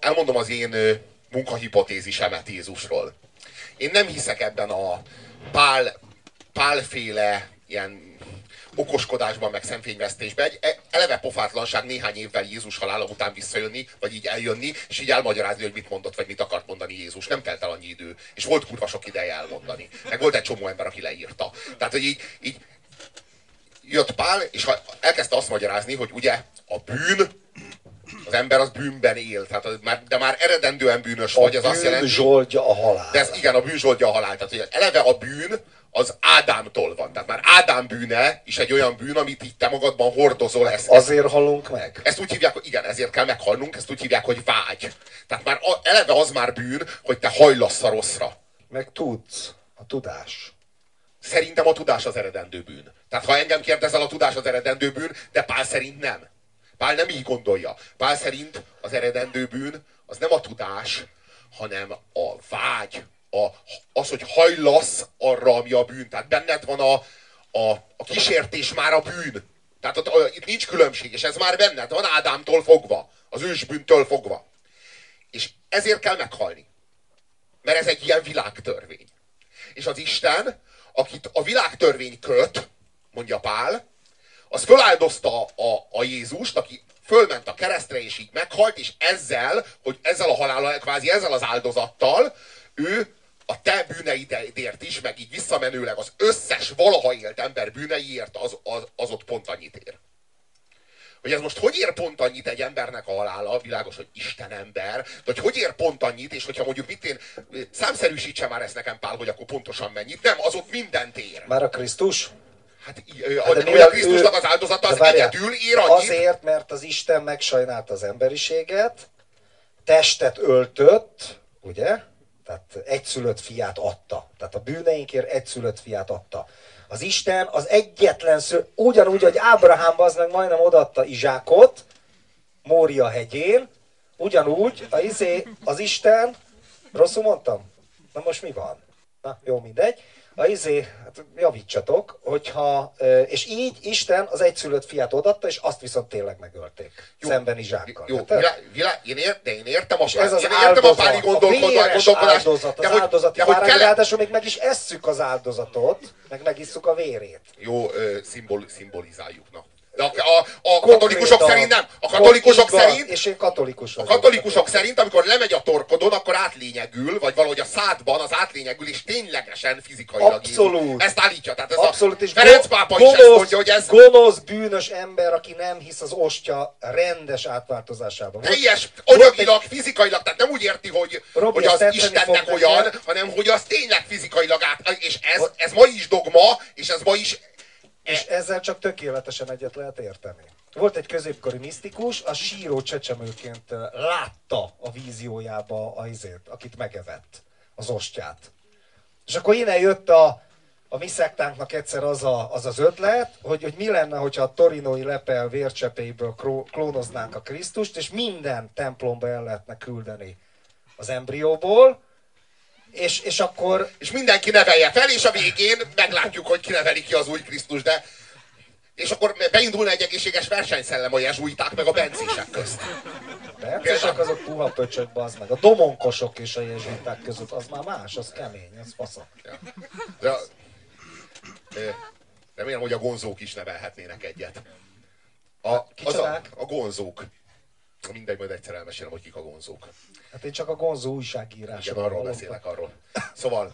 elmondom az én munkahipotézisemet Jézusról. Én nem hiszek ebben a pálféle ilyen okoskodásban, meg szemfényvesztésben. Egy eleve pofátlanság néhány évvel Jézus halála után visszajönni, vagy így eljönni, és így elmagyarázni, hogy mit mondott, vagy mit akart mondani Jézus. Nem telt el annyi idő. És volt kurva sok ideje elmondani. Meg volt egy csomó ember, aki leírta. Tehát, hogy így jött Pál, és elkezdte azt magyarázni, hogy ugye a bűn, az ember az bűnben él, tehát, de már eredendően bűnös vagy, az azt jelenti... A bűn zsoldja a halál. De ez, igen, a bűn zsoldja a halál. Tehát hogy eleve a bűn az Ádámtól van. Tehát már Ádám bűne is egy olyan bűn, amit így te magadban hordozol. Azért halunk meg? Ezt úgy hívják, igen, ezért kell meghalnunk, ezt úgy hívják, hogy vágy. Tehát már eleve az már bűn, hogy te hajlasz a rosszra. Meg tudsz. A tudás. Szerintem a tudás az eredendő bűn. Tehát ha engem kérdezel, a tudás az eredendő bűn, de Pál szerint nem. Pál nem így gondolja. Pál szerint az eredendő bűn az nem a tudás, hanem a vágy. Az, hogy hajlasz arra, ami a bűn. Tehát benned van a kísértés már a bűn. Tehát itt nincs különbség, és ez már benned van Ádámtól fogva. Az ősbűntől fogva. És ezért kell meghalni. Mert ez egy ilyen világtörvény. És az Isten, akit a világtörvény köt, mondja Pál, az föláldozta a Jézust, aki fölment a keresztre, és így meghalt, és ezzel a halállal, kvázi ezzel az áldozattal, ő a te bűneidért is, meg így visszamenőleg az összes valaha élt ember bűneiért az ott pont annyit ér. Hogy ez most hogy ér pont annyit egy embernek a halála, világos, hogy Isten ember, de hogy ér pont annyit, és hogyha mondjuk számszerűsítse már ezt nekem Pál, hogy akkor pontosan mennyit, nem, az ott mindent ér. Már a Krisztus? Hát a Krisztusnak az áldozata az egyedül ér annyit. Azért, mert az Isten megsajnálta az emberiséget, testet öltött, ugye? Tehát egyszülött fiát adta. Tehát a bűneinkért egyszülött fiát adta. Az Isten az egyetlen ugyanúgy, hogy Ábrahám az meg majdnem odaadta Izsákot, Mória hegyén, ugyanúgy az Isten, rosszul mondtam? Na most mi van? Na, jó, mindegy. Hát javítsatok, és így Isten az egyszülött fiát odaadta, és azt viszont tényleg megölték. Jó, szemben Izsákkal. Jó, én értem a páli gondolkodást. Az áldozat, ráadásul még meg is esszük az áldozatot, megisszuk a vérét. Jó, szimbolizáljuk, na. De a katolikusok szerint nem. A katolikusok szerint... És én katolikus vagyok. A katolikusok szerint, amikor lemegy a torkodon, akkor átlényegül, vagy valahogy a szádban az átlényegül, és ténylegesen fizikailag abszolút. Ezt állítja. Tehát ez abszolút. A Ferenc pápa is ezt mondja, hogy ez... Gonosz, bűnös ember, aki nem hisz az ostya rendes átváltozásában. Teljes, anyagilag, fizikailag, tehát nem úgy érti, hogy az Istennek olyan, hanem hogy az tényleg fizikailag és ez ma is dogma, és ez ma is... És ezzel csak tökéletesen egyet lehet érteni. Volt egy középkori misztikus, a síró csecsemőként látta a víziójába akit megevett, az ostját. És akkor innen jött a mi szektánknak egyszer az ötlet, hogy mi lenne, hogyha a torinói lepel vércsepéből klónoznánk a Krisztust, és minden templomba el lehetne küldeni az embrióból, és akkor... És mindenki nevelje fel, és a végén meglátjuk, hogy ki neveli ki az új Krisztus, de... És akkor beindulna egy egészséges versenyszellem a jezsuiták meg a bencések közt. Bencések azok puha pöcsök, bazd meg. A domonkosok és a jezsuiták között, az már más, az kemény, az fasza. Ja. Remélem, hogy a gonzók is nevelhetnének egyet. A gonzók. Mindegy, majd egyszer elmesélem, hogy kik a gonzók. Hát én csak a gonzó újságírásról. Igen, arról beszélek, arról. Szóval,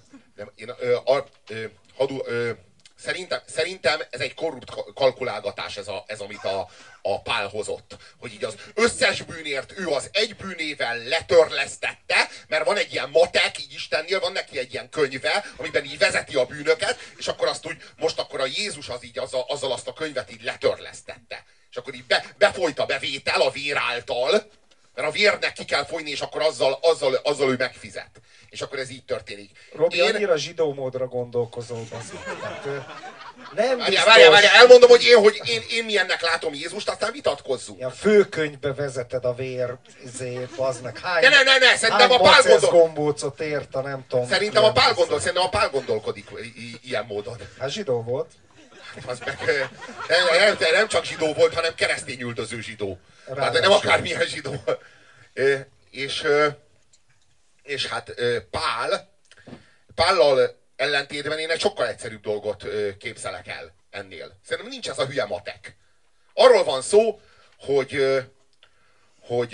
szerintem ez egy korrupt kalkulálgatás, ez amit a Pál hozott. Hogy így az összes bűnért ő az egy bűnével letörlesztette, mert van egy ilyen matek, így Istennél van neki egy ilyen könyve, amiben így vezeti a bűnöket, és akkor azt úgy, most akkor a Jézus az így azzal azt a könyvet így letörlesztette. És akkor így befolyt a bevétel a vér által, mert a vérnek ki kell folyni, és akkor azzal ő megfizet. És akkor ez így történik. Robi, annyira zsidó módra gondolkozol, nem biztos... Várjál, elmondom, hogy én milyennek látom Jézust, aztán vitatkozzunk. Ilyen főkönyvbe vezeted a vér, az meg hány... Ne, szerintem a Pál gombócot ért, nem tudom. Szerintem a Pál gondolkodik ilyen módon. Hát zsidó volt. Nem csak zsidó volt, hanem keresztény üldöző zsidó. Hát nem akármilyen zsidó. És hát Pállal ellentétben én egy sokkal egyszerűbb dolgot képzelek el ennél. Szerintem nincs ez a hülye matek. Arról van szó, hogy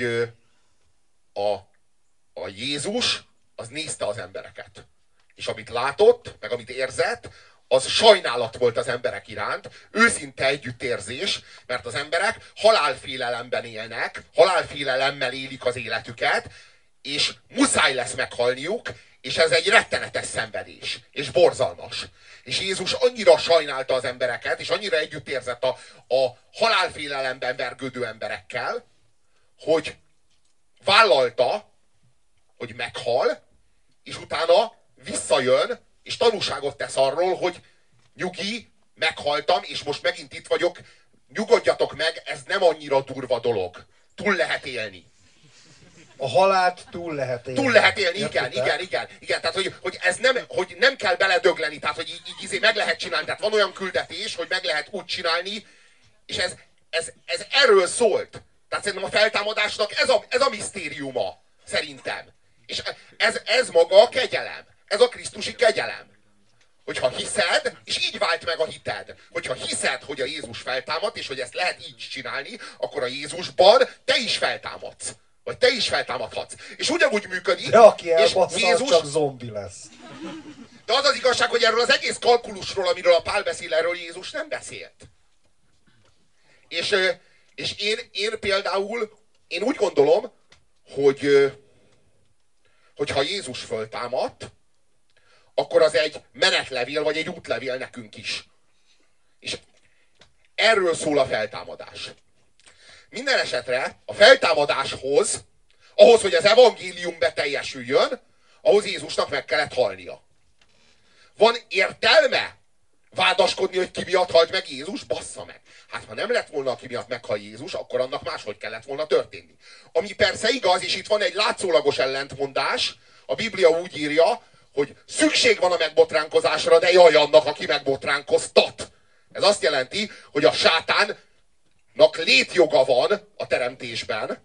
a Jézus az nézte az embereket. És amit látott, meg amit érzett, az sajnálat volt az emberek iránt, őszinte együttérzés, mert az emberek halálfélelemben élnek, halálfélelemmel élik az életüket, és muszáj lesz meghalniuk, és ez egy rettenetes szenvedés, és borzalmas. És Jézus annyira sajnálta az embereket, és annyira együttérzett a halálfélelemben vergődő emberekkel, hogy vállalta, hogy meghal, és utána visszajön, és tanúságot tesz arról, hogy nyugi, meghaltam, és most megint itt vagyok, nyugodjatok meg, ez nem annyira durva dolog. Túl lehet élni. A halált túl lehet élni. Túl lehet élni, igen. Tehát, hogy ez nem, hogy nem kell beledögleni, tehát, hogy így meg lehet csinálni. Tehát van olyan küldetés, hogy meg lehet úgy csinálni, és ez erről szólt. Tehát szerintem a feltámadásnak ez a misztériuma, szerintem. És ez maga a kegyelem. Ez a krisztusi kegyelem. Hogyha hiszed, és így vált meg a hited, hogyha hiszed, hogy a Jézus feltámadt, és hogy ezt lehet így csinálni, akkor a Jézusban te is feltámadsz. Vagy te is feltámadhatsz. És ugyanúgy működik. De aki és Jézus csak zombi lesz. De az az igazság, hogy erről az egész kalkulusról, amiről a Pál beszél, erről Jézus nem beszélt. És én például, én úgy gondolom, hogy ha Jézus föltámadt, akkor az egy menetlevél, vagy egy útlevél nekünk is. És erről szól a feltámadás. Minden esetre a feltámadáshoz, ahhoz, hogy az evangélium beteljesüljön, ahhoz Jézusnak meg kellett halnia. Van értelme vádaskodni, hogy ki miatt halt meg Jézus? Bassza meg! Hát ha nem lett volna, aki miatt meghal Jézus, akkor annak máshogy kellett volna történni. Ami persze igaz, és itt van egy látszólagos ellentmondás, a Biblia úgy írja, hogy szükség van a megbotránkozásra, de jaj annak, aki megbotránkoztat. Ez azt jelenti, hogy a sátánnak létjoga van a teremtésben,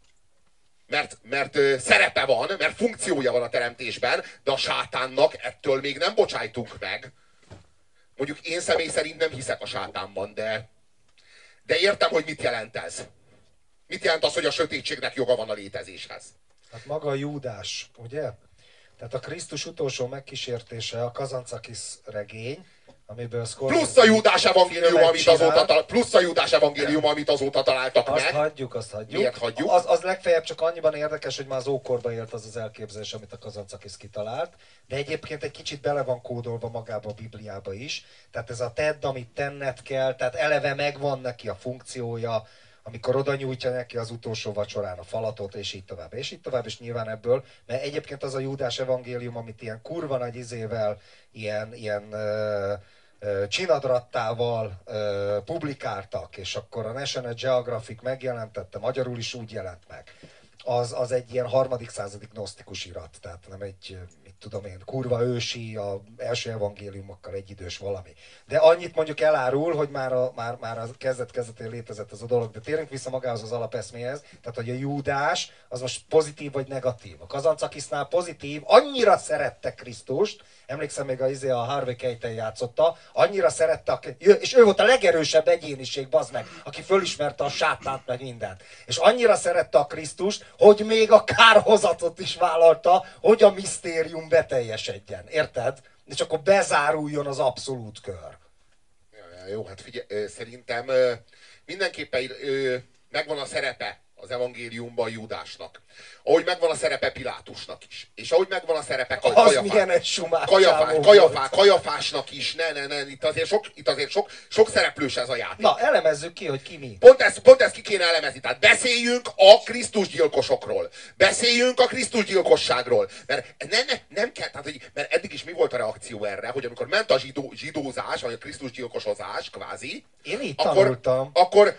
mert szerepe van, mert funkciója van a teremtésben, de a sátánnak ettől még nem bocsájtunk meg. Mondjuk én személy szerint nem hiszek a sátánban, de értem, hogy mit jelent ez. Mit jelent az, hogy a sötétségnek joga van a létezéshez? Hát maga a Júdás, ugye? Tehát a Krisztus utolsó megkísértése, a Kazancakis regény, amiből plusz a Júdás evangélium, amit azóta találtak azt meg. Azt hagyjuk. Miért hagyjuk? Az legfeljebb csak annyiban érdekes, hogy már az ókorban élt az elképzelés, amit a Kazancakis kitalált, de egyébként egy kicsit bele van kódolva magába a Bibliába is. Tehát ez a tedd, amit tenned kell, tehát eleve megvan neki a funkciója, amikor oda nyújtja neki az utolsó vacsorán a falatot, és így tovább. És így tovább, és nyilván ebből, mert egyébként az a Júdás evangélium, amit ilyen kurva nagy izével, ilyen csinadrattával publikáltak, és akkor a National Geographic megjelentette, magyarul is úgy jelent meg. Az egy ilyen 3. századi gnosztikus irat, tehát nem egy, mit tudom én, kurva ősi, az első evangéliumokkal egyidős valami. De annyit mondjuk elárul, hogy már a kezdet-kezdetén létezett ez a dolog, de térjünk vissza magához az alapeszméhez, tehát hogy a Júdás az most pozitív vagy negatív. A Kazancakisnál pozitív, annyira szerette Krisztust, emlékszem még a Harvey Keitel játszotta, annyira szerette, és ő volt a legerősebb egyéniség, bazd meg, aki fölismerte a sátánt meg mindent. És annyira szerette a Krisztust, hogy még a kárhozatot is vállalta, hogy a misztérium beteljesedjen. Érted? És akkor bezáruljon az abszolút kör. Jó, hát figyelj, szerintem mindenképpen megvan a szerepe az evangéliumban Júdásnak. Ahogy megvan a szerepe Pilátusnak is. És ahogy megvan a szerepe Kajafásnak is. Ne. Itt azért sok szereplős ez a játék. Na, elemezzük ki, hogy ki mi. Pont ezt ki kéne elemezni. Tehát beszéljünk a Krisztus gyilkosokról. Beszéljünk a Krisztus gyilkosságról. Mert nem kell, tehát, mert eddig is mi volt a reakció erre, hogy amikor ment a zsidózás, vagy a Krisztus gyilkosozás, kvázi. Én így tanultam. Akkor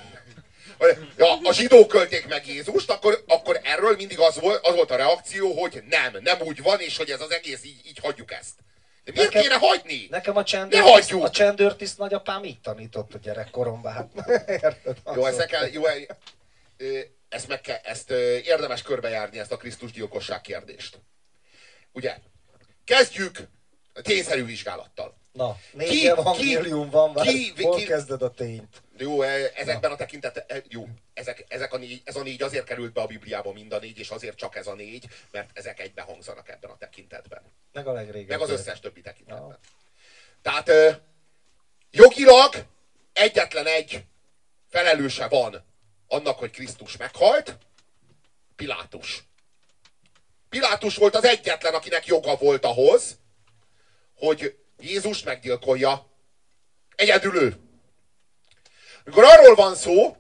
a zsidók költék meg Jézust, akkor erről mindig az volt a reakció, hogy nem úgy van, és hogy ez az egész így hagyjuk ezt. De miért kéne hagyni? Nekem a csendőrtiszt nagyapám így tanított a gyerekkoromban. Hát, érted? Jó, ezzel kell, ezt érdemes körbejárni, ezt a Krisztus gyilkosság kérdést. Ugye? Kezdjük a tényszerű vizsgálattal. Na, 4 evangélium van, hol kezded a tényt? Jó, ezekben a tekintetben, jó, ez a 4 azért került be a Bibliába, mind a 4, és azért csak ez a 4, mert ezek egybehangzanak ebben a tekintetben. Meg a legrégebbi. Meg az összes többi tekintetben. Ja. Tehát jogilag egyetlen egy felelőse van annak, hogy Krisztus meghalt, Pilátus. Pilátus volt az egyetlen, akinek joga volt ahhoz, hogy Jézust meggyilkolja. Egyedül ő. Mikor arról van szó,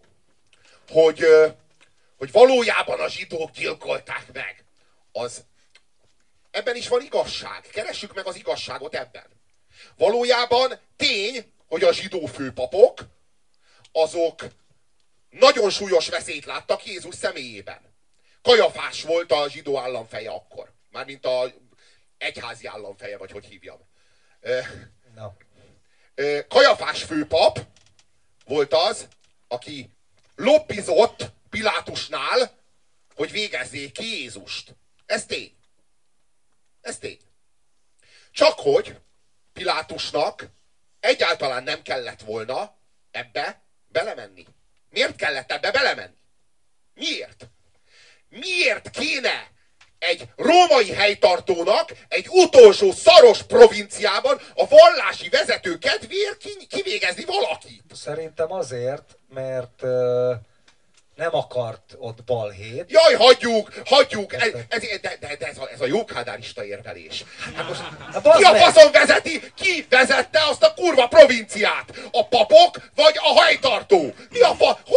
hogy valójában a zsidók gyilkolták meg, ebben is van igazság. Keressük meg az igazságot ebben. Valójában tény, hogy a zsidó főpapok, azok nagyon súlyos veszélyt láttak Jézus személyében. Kajafás volt a zsidó államfeje akkor. Mármint a egyházi államfeje, vagy hogy hívjam. No. Kajafás főpap volt az, aki lobbizott Pilátusnál, hogy végezzék ki Jézust. Ez tény. Ez tény. Csak hogy Pilátusnak egyáltalán nem kellett volna ebbe belemenni. Miért kellett ebbe belemenni? Miért? Miért kéne egy római helytartónak egy utolsó szaros provinciában a vallási vezető kedvéért kivégezni valakit? Szerintem azért, mert nem akart ott balhét. Jaj, hagyjuk! Ez a jókádárista érvelés. Hát most ki a faszon ki vezette azt a kurva provinciát? A papok vagy a helytartó? Mi a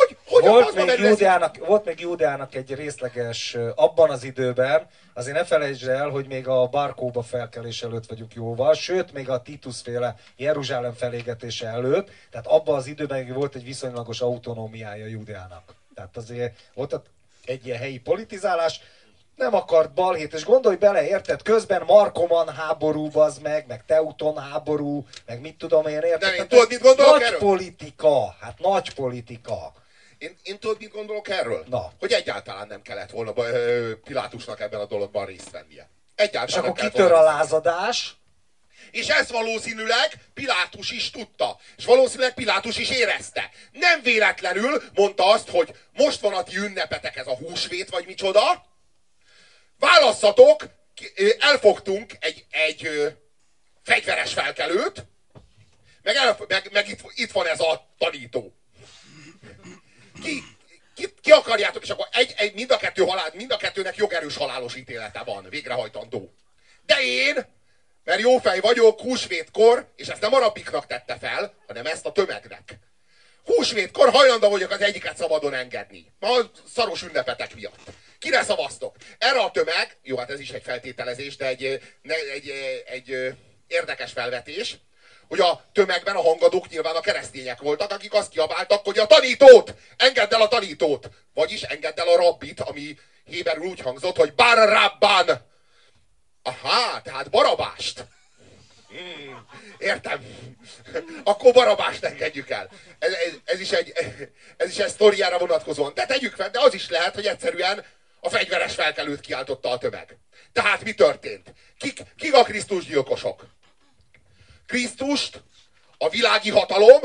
volt még Júdeának egy részleges, abban az időben, azért ne felejtsd el, hogy még a Barkóba felkelés előtt vagyunk jóval, sőt, még a Titusféle Jeruzsálem felégetése előtt, tehát abban az időben volt egy viszonylagos autonómiája Júdeának. Tehát azért volt egy ilyen helyi politizálás, nem akart balhét, és gondolj bele, érted? Közben Markoman háború, meg Teuton háború, meg mit tudom én, érted? De én tudod, mit gondolok nagy politika, hát nagy politika. Én tudod, mit gondolok erről? Na. Hogy egyáltalán nem kellett volna Pilátusnak ebben a dologban részt vennie. Egyáltalán és akkor kitör a lázadás. És ezt valószínűleg Pilátus is tudta. És valószínűleg Pilátus is érezte. Nem véletlenül mondta azt, hogy most van a ti ünnepetek, ez a húsvét, vagy micsoda. Válasszatok, elfogtunk egy fegyveres felkelőt, meg itt van ez a tanító. Ki akarjátok, és akkor mind a kettőnek jogerős halálos ítélete van, végrehajtandó. De én, mert jó fej vagyok, húsvétkor, és ezt nem a rabbiknak tette fel, hanem ezt a tömegnek. Húsvétkor hajlandó vagyok az egyiket szabadon engedni. Ma a szaros ünnepetek miatt. Kire szavaztok? Erre a tömeg, jó, hát ez is egy feltételezés, de egy érdekes felvetés, hogy a tömegben a hangadók nyilván a keresztények voltak, akik azt kiabáltak, hogy a tanítót! Engedd el a tanítót! Vagyis engedd el a rabbit, ami héberül úgy hangzott, hogy Bar Rabban! Aha, tehát Barabást! Értem. Akkor Barabást engedjük el. Ez is egy sztoriára vonatkozóan. De tegyük fel, de az is lehet, hogy egyszerűen a fegyveres felkelőt kiáltotta a tömeg. Tehát mi történt? Kik a Krisztus gyilkosok? Krisztust a világi hatalom,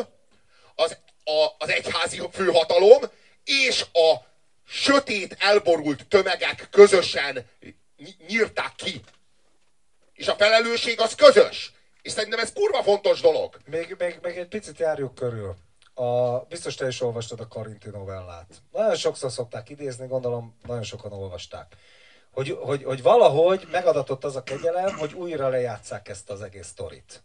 az egyházi főhatalom és a sötét, elborult tömegek közösen nyírták ki. És a felelősség az közös. És szerintem ez kurva fontos dolog. Még egy picit járjuk körül. Biztos te is olvastad a Karinti novellát. Nagyon sokszor szokták idézni, gondolom nagyon sokan olvasták. Hogy valahogy megadatott az a kegyelem, hogy újra lejátsszák ezt az egész sztorit.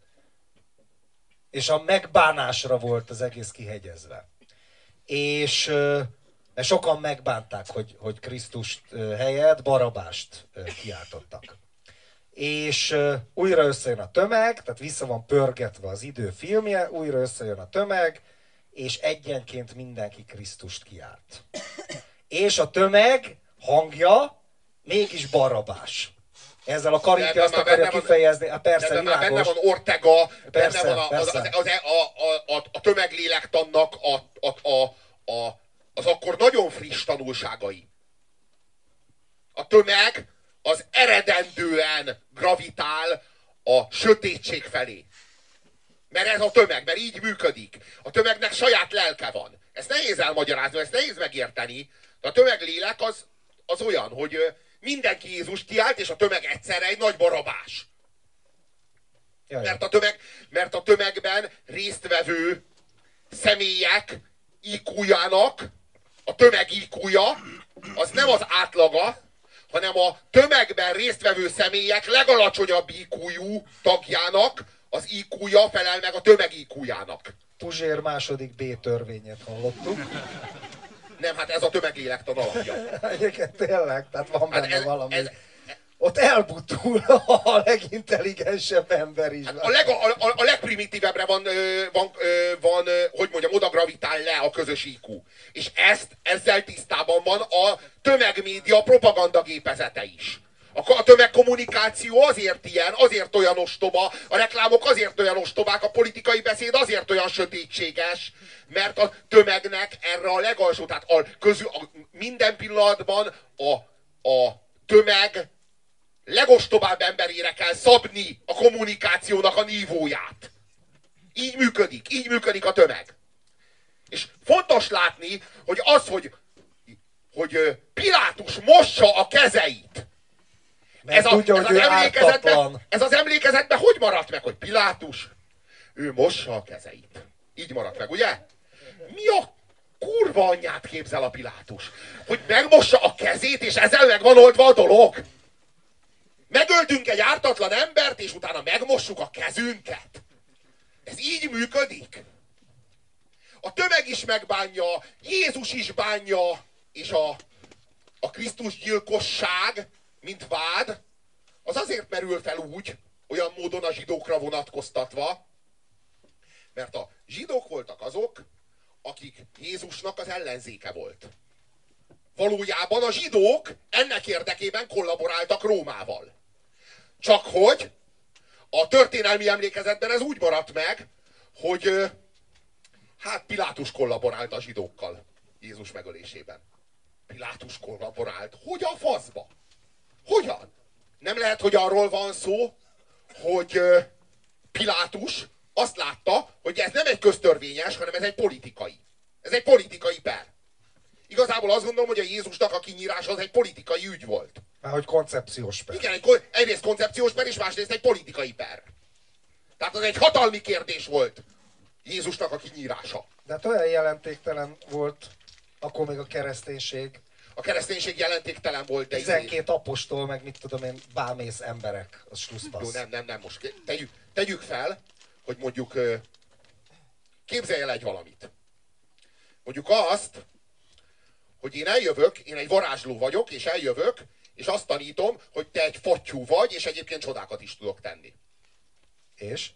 És a megbánásra volt az egész kihegyezve. És mert sokan megbánták, hogy Krisztust helyett Barabást kiáltottak. És újra összejön a tömeg, tehát vissza van pörgetve az idő filmje, újra összejön a tömeg, és egyenként mindenki Krisztust kiált. És a tömeg hangja mégis Barabás. Ezzel a Karinti azt akarja kifejezni. Persze, világos. Benne van Ortega, benne van a tömeglélektannak az akkor nagyon friss tanulságai. A tömeg az eredendően gravitál a sötétség felé. Mert ez a tömeg, mert így működik. A tömegnek saját lelke van. Ezt nehéz elmagyarázni, ezt nehéz megérteni. De a tömeglélek az olyan, hogy mindenki Jézust kiált, és a tömeg egyszerre egy nagy barabás. Mert a tömegben résztvevő személyek IQ-jának, a tömeg IQ-ja, az nem az átlaga, hanem a tömegben résztvevő személyek legalacsonyabb IQ-jú tagjának az IQ-ja felel meg a tömeg IQ-jának. Puzsér második B törvényét hallottuk. Nem, hát ez a tömeglélektan alapja. Egyébként tényleg, tehát van benne valami. Ott elbutul a legintelligensebb ember is. Hát a legprimitívebbre van, hogy mondjam, oda gravitál le a közös IQ. És ezzel tisztában van a tömegmédia propagandagépezete is. A tömegkommunikáció azért ilyen, azért olyan ostoba, a reklámok azért olyan ostobák, a politikai beszéd azért olyan sötétséges, mert a tömegnek erre a legalsó, tehát minden pillanatban a tömeg legostobább emberére kell szabni a kommunikációnak a nívóját. Így működik a tömeg. És fontos látni, hogy hogy Pilátus mossa a kezeit. Ez az emlékezetben hogy maradt meg, hogy Pilátus, ő mossa a kezeit. Így maradt meg, ugye? Mi a kurva anyját képzel a Pilátus? Hogy megmossa a kezét, és ezzel meg van oldva a dolog? Megöltünk egy ártatlan embert, és utána megmossuk a kezünket? Ez így működik? A tömeg is megbánja, Jézus is bánja, és a Krisztus gyilkosság, mint vád, az azért merül fel úgy, olyan módon a zsidókra vonatkoztatva, mert a zsidók voltak azok, akik Jézusnak az ellenzéke volt. Valójában a zsidók ennek érdekében kollaboráltak Rómával. Csak hogy a történelmi emlékezetben ez úgy maradt meg, hogy hát Pilátus kollaborált a zsidókkal Jézus megölésében. Pilátus kollaborált. Hogy a faszba? Hogyan? Nem lehet, hogy arról van szó, hogy Pilátus azt látta, hogy ez nem egy köztörvényes, hanem ez egy politikai. Ez egy politikai per. Igazából azt gondolom, hogy a Jézusnak a kinyírása az egy politikai ügy volt. Már hogy koncepciós per. Igen, egyrészt koncepciós per, és másrészt egy politikai per. Tehát az egy hatalmi kérdés volt Jézusnak a kinyírása. De hát olyan jelentéktelen volt akkor még a kereszténység. A kereszténység jelentéktelen volt, de 12 apostol, meg mit tudom én, bámész emberek, az slusszpassz. Nem, most tegyük fel, hogy mondjuk képzelj el egy valamit. Mondjuk azt, hogy én egy varázsló vagyok, és eljövök, és azt tanítom, hogy te egy fattyú vagy, és egyébként csodákat is tudok tenni. És?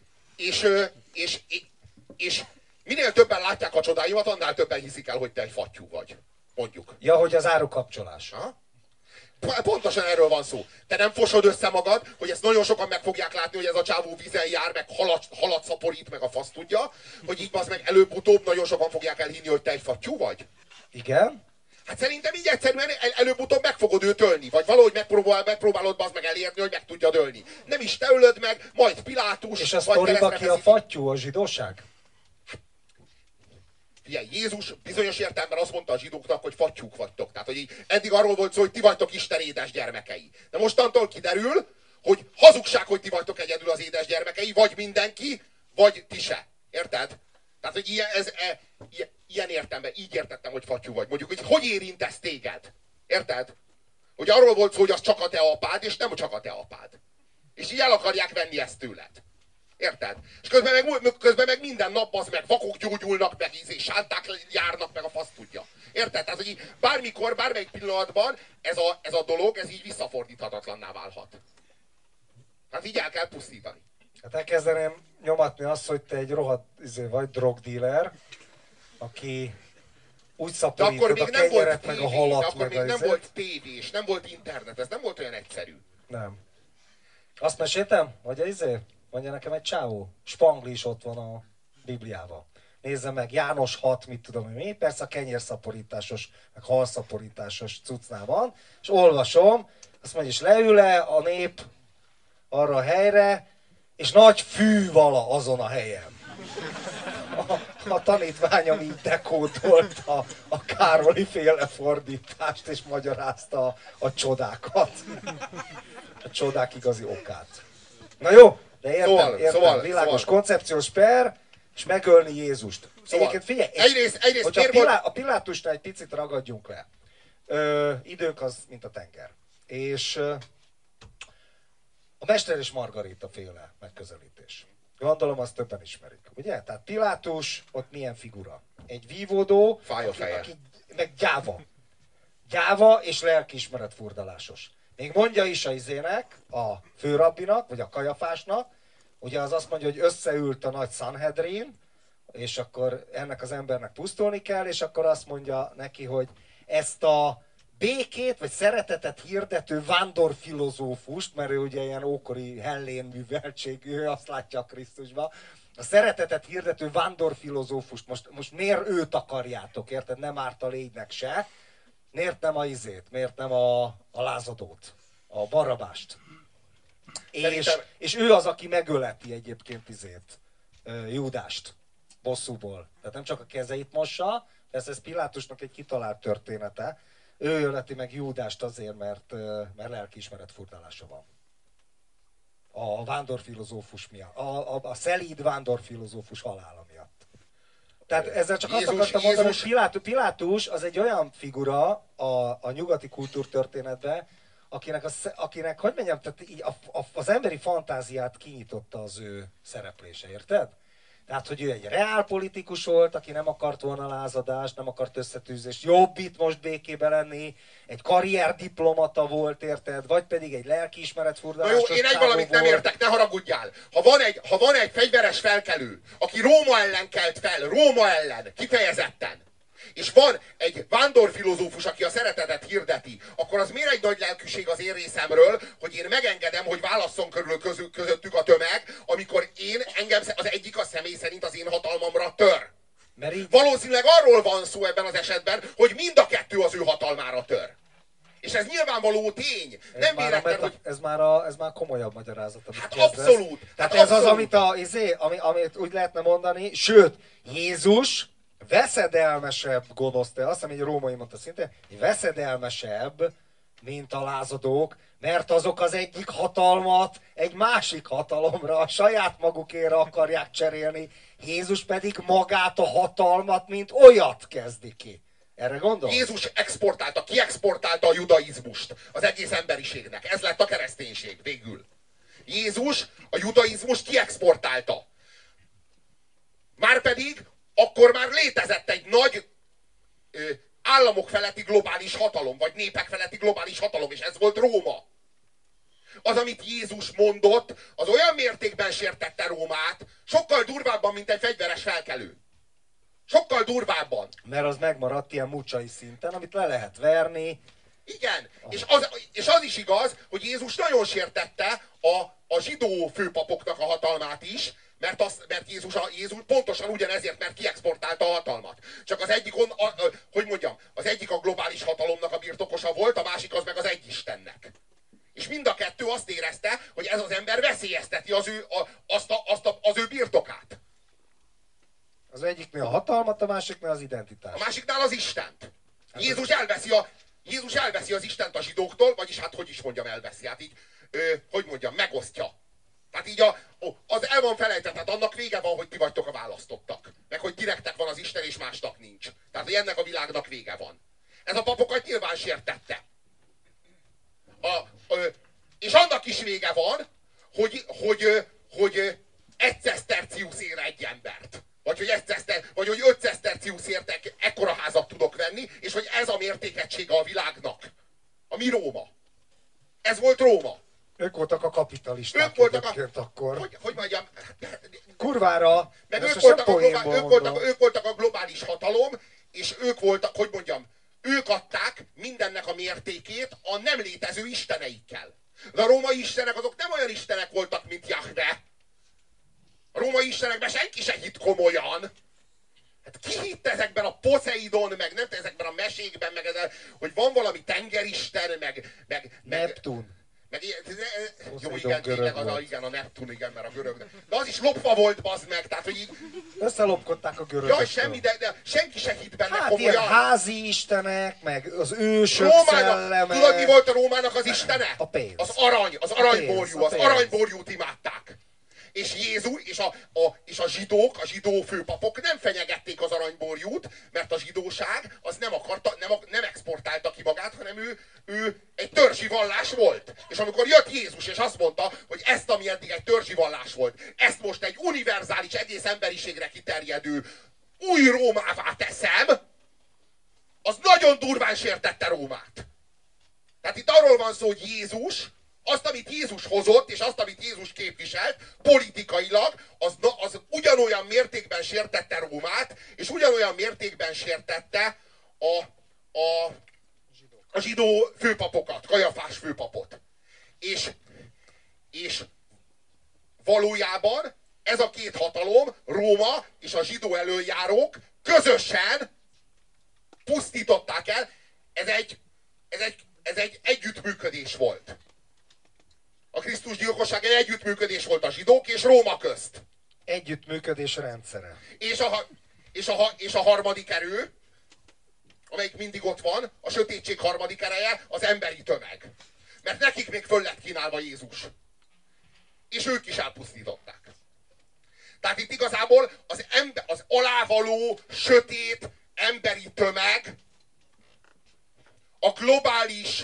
És minél többen látják a csodáimat, annál többen hiszik el, hogy te egy fattyú vagy. Mondjuk. Ja, hogy az árukapcsolás. Pontosan erről van szó. Te nem fosod össze magad, hogy ezt nagyon sokan meg fogják látni, hogy ez a csávó vízen jár, meg halat szaporít, meg a fasz tudja, hogy így az meg előbb-utóbb nagyon sokan fogják elhinni, hogy te egy fattyú vagy. Igen. Hát szerintem így egyszerűen előbb-utóbb meg fogod őt ölni, vagy valahogy megpróbálod az meg elérni, hogy meg tudja ölni. Nem is te ölöd meg, majd Pilátus. És a sztoriba ki a fattyú, a zsidóság? Figyelj, Jézus bizonyos értelemben azt mondta a zsidóknak, hogy fattyúk vagytok. Tehát, hogy így eddig arról volt szó, hogy ti vagytok Isten édes gyermekei. De mostantól kiderül, hogy hazugság, hogy ti vagytok egyedül az édes gyermekei, vagy mindenki, vagy ti se. Érted? Tehát, hogy ilyen értelemben, így értettem, hogy fattyú vagy. Mondjuk, hogy érint ez téged? Érted? Hogy arról volt szó, hogy az csak a te apád, és nem csak a te apád. És így el akarják venni ezt tőled. Érted? És közben meg minden nap az meg vakok gyógyulnak, meg sánták járnak, meg a fasz tudja. Érted? Tehát, hogy így bármikor, bármelyik pillanatban ez a dolog, ez így visszafordíthatatlanná válhat. Hát így el kell pusztítani. Hát elkezdeném nyomatni azt, hogy te egy rohadt vagy drogdíler, aki úgy szaporítod a kenyeret, meg a halat, akkor még nem volt tévés, nem volt internet, ez nem volt olyan egyszerű. Nem. Azt meséltem, hogy mondja nekem egy csávó, Spangli is ott van a Bibliában. nézze meg, János 6, mit tudom mi, persze a kenyérszaporításos, meg halszaporításos cuccnál van, és olvasom, azt mondja, és leül-e a nép arra a helyre, és nagy fű vala azon a helyen. A tanítványom így dekódolt a Károli féle fordítást, és magyarázta a csodákat. A csodák igazi okát. Na jó, de értem, világos koncepciós per, és megölni Jézust. Egyébként figyelj, hogyha a Pilátusnál egy picit ragadjunk le. Időnk az, mint a tenger. És a Mester és Margarita féle megközelítés. Gondolom, azt többen ismerik, ugye? Tehát Pilátus, ott milyen figura? Egy vívódó, aki meg gyáva. Gyáva és lelkiismeret furdalásos. Még mondja is a izének, a főrabbinak, vagy a Kajafásnak, ugye az azt mondja, hogy összeült a nagy Sanhedrin, és akkor ennek az embernek pusztulni kell, és akkor azt mondja neki, hogy ezt a békét, vagy szeretetet hirdető vándorfilozófust, mert ő ugye ilyen ókori hellén műveltségű, ő azt látja a Krisztusban, a szeretetet hirdető vándorfilozófust, most miért őt akarjátok, érted? Nem árt a légynek se. Miért nem a izét? Miért nem a lázadót? A Barabást? És ő az, aki megöleti egyébként izét, Júdást, bosszúból. Tehát nem csak a kezeit mossa, ez Pilátusnak egy kitalált története. Ő öleti meg Júdást azért, mert lelkiismeret furdalása van. A vándorfilozófus miatt. A szelíd vándorfilozófus halála miatt. Tehát ezzel csak azt akartam mondani, hogy Pilátus az egy olyan figura a nyugati kultúrtörténetben, akinek hogy mondjam, tehát így az emberi fantáziát kinyitotta az ő szereplése, érted? Tehát, hogy ő egy reálpolitikus volt, aki nem akart volna lázadást, nem akart összetűzést, jobb itt most békébe lenni, egy karrierdiplomata volt, érted? Vagy pedig egy lelkiismeretfurdalásos. Na jó, én egy valamit nem értek, ne haragudjál. Ha van egy fegyveres felkelő, aki Róma ellen kelt fel, Róma ellen, kifejezetten, és van egy vándorfilozófus, aki a szeretetet hirdeti, akkor az miért egy nagy lelkűség az én részemről, hogy én megengedem, hogy válasszon körül közöttük a tömeg, amikor engem az egyik a személy szerint az én hatalmamra tör. Valószínűleg arról van szó ebben az esetben, hogy mind a kettő az ő hatalmára tör. És ez nyilvánvaló tény. Nem véletlen, hogy... Ez már komolyabb magyarázat, amit hát abszolút. Tehát ez abszolút. Az, amit úgy lehetne mondani, sőt, Jézus veszedelmesebb gonosz, azt hiszem, egy római mondta szintén, veszedelmesebb, mint a lázadók, mert azok az egyik hatalmat egy másik hatalomra, a saját magukére akarják cserélni, Jézus pedig magát a hatalmat, mint olyat kezdi ki. Erre gondolsz? Jézus kiexportálta a judaizmust az egész emberiségnek. Ez lett a kereszténység végül. Jézus a judaizmust kiexportálta. Márpedig akkor már létezett egy nagy államok feletti globális hatalom, vagy népek feletti globális hatalom, és ez volt Róma. Az, amit Jézus mondott, az olyan mértékben sértette Rómát, sokkal durvábban, mint egy fegyveres felkelő. Sokkal durvábban. Mert az megmaradt ilyen mucsai szinten, amit le lehet verni. Igen, és az is igaz, hogy Jézus nagyon sértette a zsidó főpapoknak a hatalmát is, mert Jézus pontosan ugyanezért, mert kiexportálta a hatalmat. Csak az egyik, az egyik a globális hatalomnak a birtokosa volt, a másik az meg az egyistennek. És mind a kettő azt érezte, hogy ez az ember veszélyezteti az ő birtokát. Az egyiknél a hatalmat, a másiknál az identitást. A másiknál az Istent. Jézus elveszi az Istent a zsidóktól, vagyis hát hogy is mondjam, elveszi. Hát így, megosztja. Tehát így az el van felejtett, tehát annak vége van, hogy ti vagytok a választottak. Meg hogy ti nektek van az Isten, és másnak nincs. Tehát, hogy ennek a világnak vége van. Ez a papokat nyilván sértette. És annak is vége van, hogy egy szeszterciusz ér egy embert. Vagy hogy 5 szeszterciuszért ekkora házat tudok venni, és hogy ez a mértékegysége a világnak. Ami Róma. Ez volt Róma. Ők voltak a kapitalisták. Ők voltak akkor. Hogy mondjam? Kurvára. Meg ők voltak a globális hatalom, és ők voltak, hogy mondjam, ők adták mindennek a mértékét a nem létező isteneikkel. De a római istenek azok nem olyan istenek voltak, mint Jahve. A római istenekben senki se hitt komolyan. Hát ki hitt ezekben a Poseidon, meg nem ezekben a mesékben, meg hogy van valami tengeristen, meg Neptun. meg jó, Poseidon igen, tényleg igen, a Neptun, igen, mert a görög. De az is lopva volt, bazd meg, tehát, hogy így... Összelopkodták a görögöktől. Jaj, semmi, de senki se hitt benne hát komolyan. ilyen házi istenek, meg az ősök szelleme. Tudod, mi volt a Rómának az istene? A pénz. Az aranyborjú, az aranyborjút imádták. És Jézus, és a zsidók, a zsidó főpapok nem fenyegették az aranyborjút, mert a zsidóság az nem exportálta ki magát, hanem ő egy törzsi vallás volt. És amikor jött Jézus, és azt mondta, hogy ezt, ami eddig egy törzsi vallás volt, ezt most egy univerzális, egész emberiségre kiterjedő új Rómává teszem, az nagyon durván sértette Rómát. Tehát itt arról van szó, hogy Jézus, azt, amit Jézus hozott, és azt, amit Jézus képviselt, politikailag, az ugyanolyan mértékben sértette Rómát, és ugyanolyan mértékben sértette a zsidó főpapokat, Kajafás főpapot. És valójában ez a két hatalom, Róma és a zsidó elöljárók közösen pusztították el. Ez egy együttműködés volt. A Krisztus gyilkosság egy együttműködés volt a zsidók és Róma közt. Együttműködés rendszere. És a harmadik erő, amelyik mindig ott van, a sötétség harmadik ereje, az emberi tömeg. Mert nekik még föl lett kínálva Jézus. És ők is elpusztították. Tehát itt igazából az alávaló, sötét, emberi tömeg a globális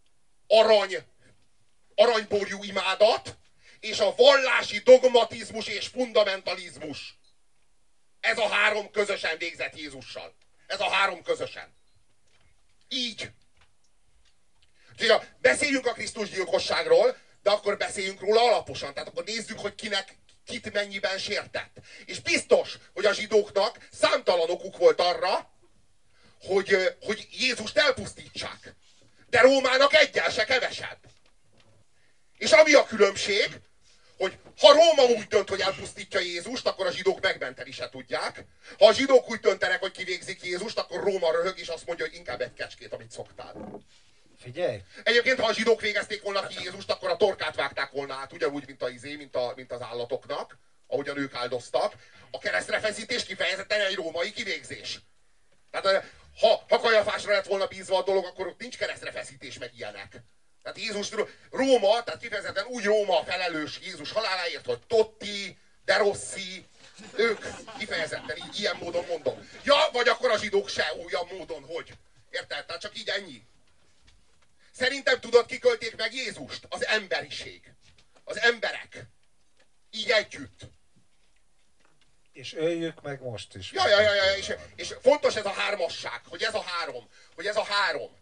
aranyborjú imádat és a vallási dogmatizmus és fundamentalizmus. Ez a három közösen végzett Jézussal. Ez a három közösen. Így. Beszéljünk a Krisztus gyilkosságról, de akkor beszéljünk róla alaposan. Tehát akkor nézzük, hogy kit mennyiben sértett. És biztos, hogy a zsidóknak számtalan okuk volt arra, hogy Jézust elpusztítsák. De Rómának egyel se kevesebb. És ami a különbség, hogy ha Róma úgy dönt, hogy elpusztítja Jézust, akkor a zsidók megmenteni se tudják. Ha a zsidók úgy döntenek, hogy kivégzik Jézust, akkor Róma röhög, és azt mondja, hogy inkább egy kecskét, amit szoktál. Figyelj! Egyébként, ha a zsidók végezték volna ki Jézust, akkor a torkát vágták volna át, ugyanúgy, mint az állatoknak, ahogyan ők áldoztak. A keresztrefeszítés kifejezetten egy római kivégzés. Tehát ha Kajafásra lett volna bízva a dolog, akkor ott nincs keresztrefeszítés, meg ilyenek. Tehát Jézus, Róma, tehát kifejezetten úgy Róma a felelős Jézus haláláért, hogy Totti, De Rossi, ők kifejezetten ilyen módon mondom. Ja, vagy akkor a zsidók se olyan módon, hogy. Érted? Tehát csak így ennyi. Szerintem tudod, kikölték meg Jézust? Az emberiség. Az emberek. Így együtt. És öljük meg most is. Ja, és fontos ez a hármasság, hogy ez a három.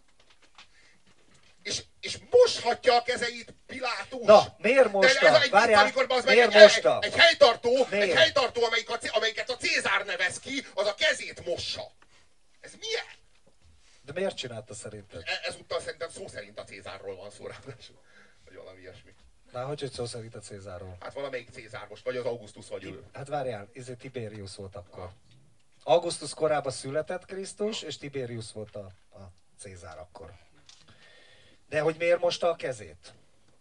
És moshatja a kezeit Pilátus. Na, miért mosta? Várjál, miért mosta? Egy helytartó, amelyiket a Cézár nevez ki, az a kezét mossa. Ez milyen? De miért csinálta szerinted? Ezúttal szerintem szó szerint a Cézárról van szó, ráadásul. Vagy valami ilyesmi. Na, hogy szó szerint a Cézárról? Hát valamelyik Cézár most, vagy az Augustus, vagy ő. Hát várjál, ez Tiberius volt akkor. Augustus korában született Krisztus, és Tiberius volt a Cézár akkor. De hogy miért mosta a kezét?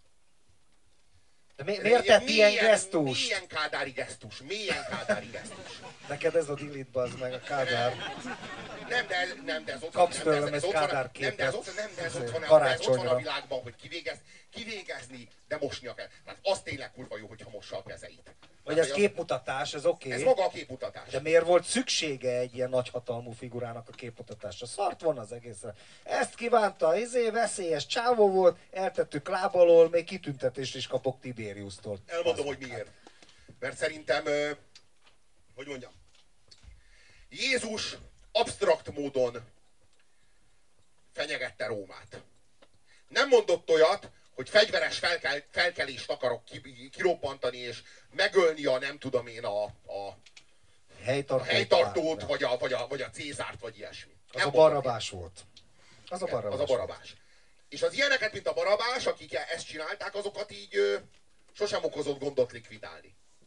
De miért tett ilyen gesztust? Milyen kádári gesztus? Neked ez a dilit, bazd meg, a Kádár. Nem, de ez ott Kapsz tőlem egy Kádár képet. Ez ott van a világban, hogy kivégezni, de mosnia kell. Tehát az tényleg kurva jó, hogyha mossa a kezeit. Vagy ez képmutatás, ez oké. Ez maga a képmutatás. De miért volt szüksége egy ilyen nagyhatalmú figurának a képmutatásra? Szart van az egészre. Ezt kívánta, veszélyes csávó volt, eltettük láb alól, még kitüntetést is kapok Tiberiustól. Elmondom, hogy miért. Mert szerintem, hogy mondjam, Jézus absztrakt módon fenyegette Rómát. Nem mondott olyat, hogy fegyveres felkelést akarok kirobbantani, és megölni a nem tudom én a helytartót, vagy a Cézárt, vagy ilyesmi. Az a Barabás volt. Az a Barabás. És az ilyeneket, mint a Barabás, akik ezt csinálták, azokat így sosem okozott gondot likvidálni.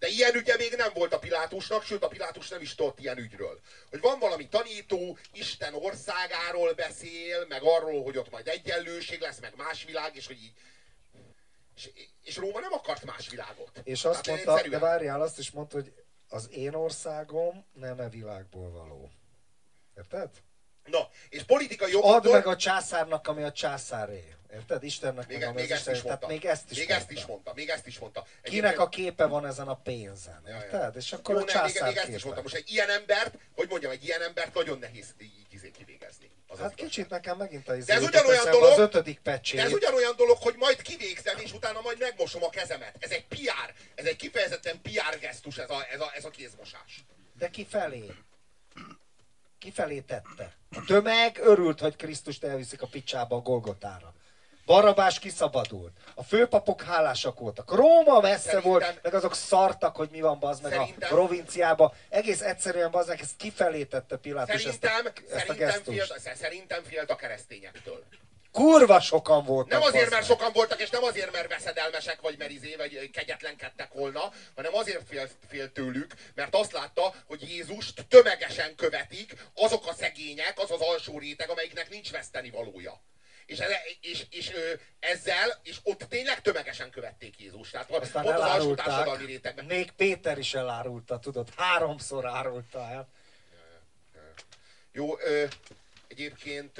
De ilyen ügye még nem volt a Pilátusnak, sőt a Pilátus nem is tudott ilyen ügyről. Hogy van valami tanító, Isten országáról beszél, meg arról, hogy ott majd egyenlőség lesz, meg más világ, és hogy így... És Róma nem akart más világot. És azt mondta, de várjál, azt is mondta, hogy az én országom nem e világból való. Érted? Na, és politikai jogoktól... Add meg a császárnak, ami a császáré. Érted? Istennek meg, ami az Isten. Tehát még ezt is mondta. Kinek a képe van ezen a pénzen? Érted? És akkor a császár még ezt is mondta. Most egy ilyen embert, hogy mondjam, egy ilyen embert nagyon nehéz így kivégezni. Hát kicsit nekem megint az az 5. pecsét. De ez ugyanolyan dolog, hogy majd kivégzem, és utána majd megmosom a kezemet. Ez egy PR. Ez egy kifejezetten PR gesztus, ez a kézmosás. De kifelé? Kifelé tette. A tömeg örült, hogy Krisztust elviszik a picsába a Golgotára. Barabás kiszabadult. A főpapok hálásak voltak. Róma messze volt, meg azok szartak, hogy mi van bazd meg a provinciába. Egész egyszerűen bazd meg, ezt kifelé tette Pilátus ezt a gesztust. Szerintem félt a keresztényektől. Kurva sokan voltak. Nem azért, mert sokan voltak, és nem azért, mert veszedelmesek, vagy kegyetlenkedtek volna, hanem azért fél tőlük, mert azt látta, hogy Jézust tömegesen követik azok a szegények, az az alsó réteg, amelyiknek nincs vesztenivalója. És ott tényleg tömegesen követték Jézust. Tehát aztán ott az alsó társadalmi rétegben. Még Péter is elárulta, tudod, 3-szor árulta el. Jó, egyébként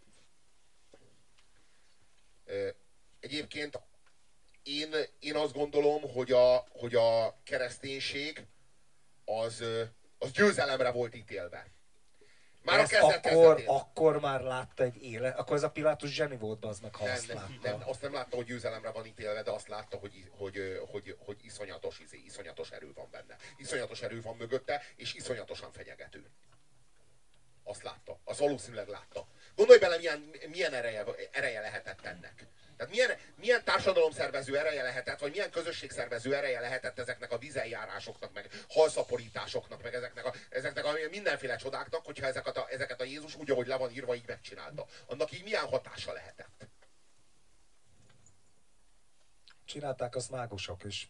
én azt gondolom, hogy a kereszténység az győzelemre volt ítélve. Már akkor már látta egy élet, akkor ez a Pilátus zseni volt, az meg, ha azt látta. Nem, azt nem látta, hogy győzelemre van ítélve, de azt látta, hogy iszonyatos erő van benne. Iszonyatos erő van mögötte, és iszonyatosan fenyegető. Azt látta. Azt valószínűleg látta. Gondolj bele, milyen ereje lehetett ennek. Tehát milyen társadalomszervező ereje lehetett, vagy milyen közösségszervező ereje lehetett ezeknek a vizeljárásoknak, meg halszaporításoknak, meg ezeknek a mindenféle csodáknak, hogyha ezeket a Jézus úgy, ahogy le van írva, így megcsinálta. Annak így milyen hatása lehetett? Csinálták azt mágusok is.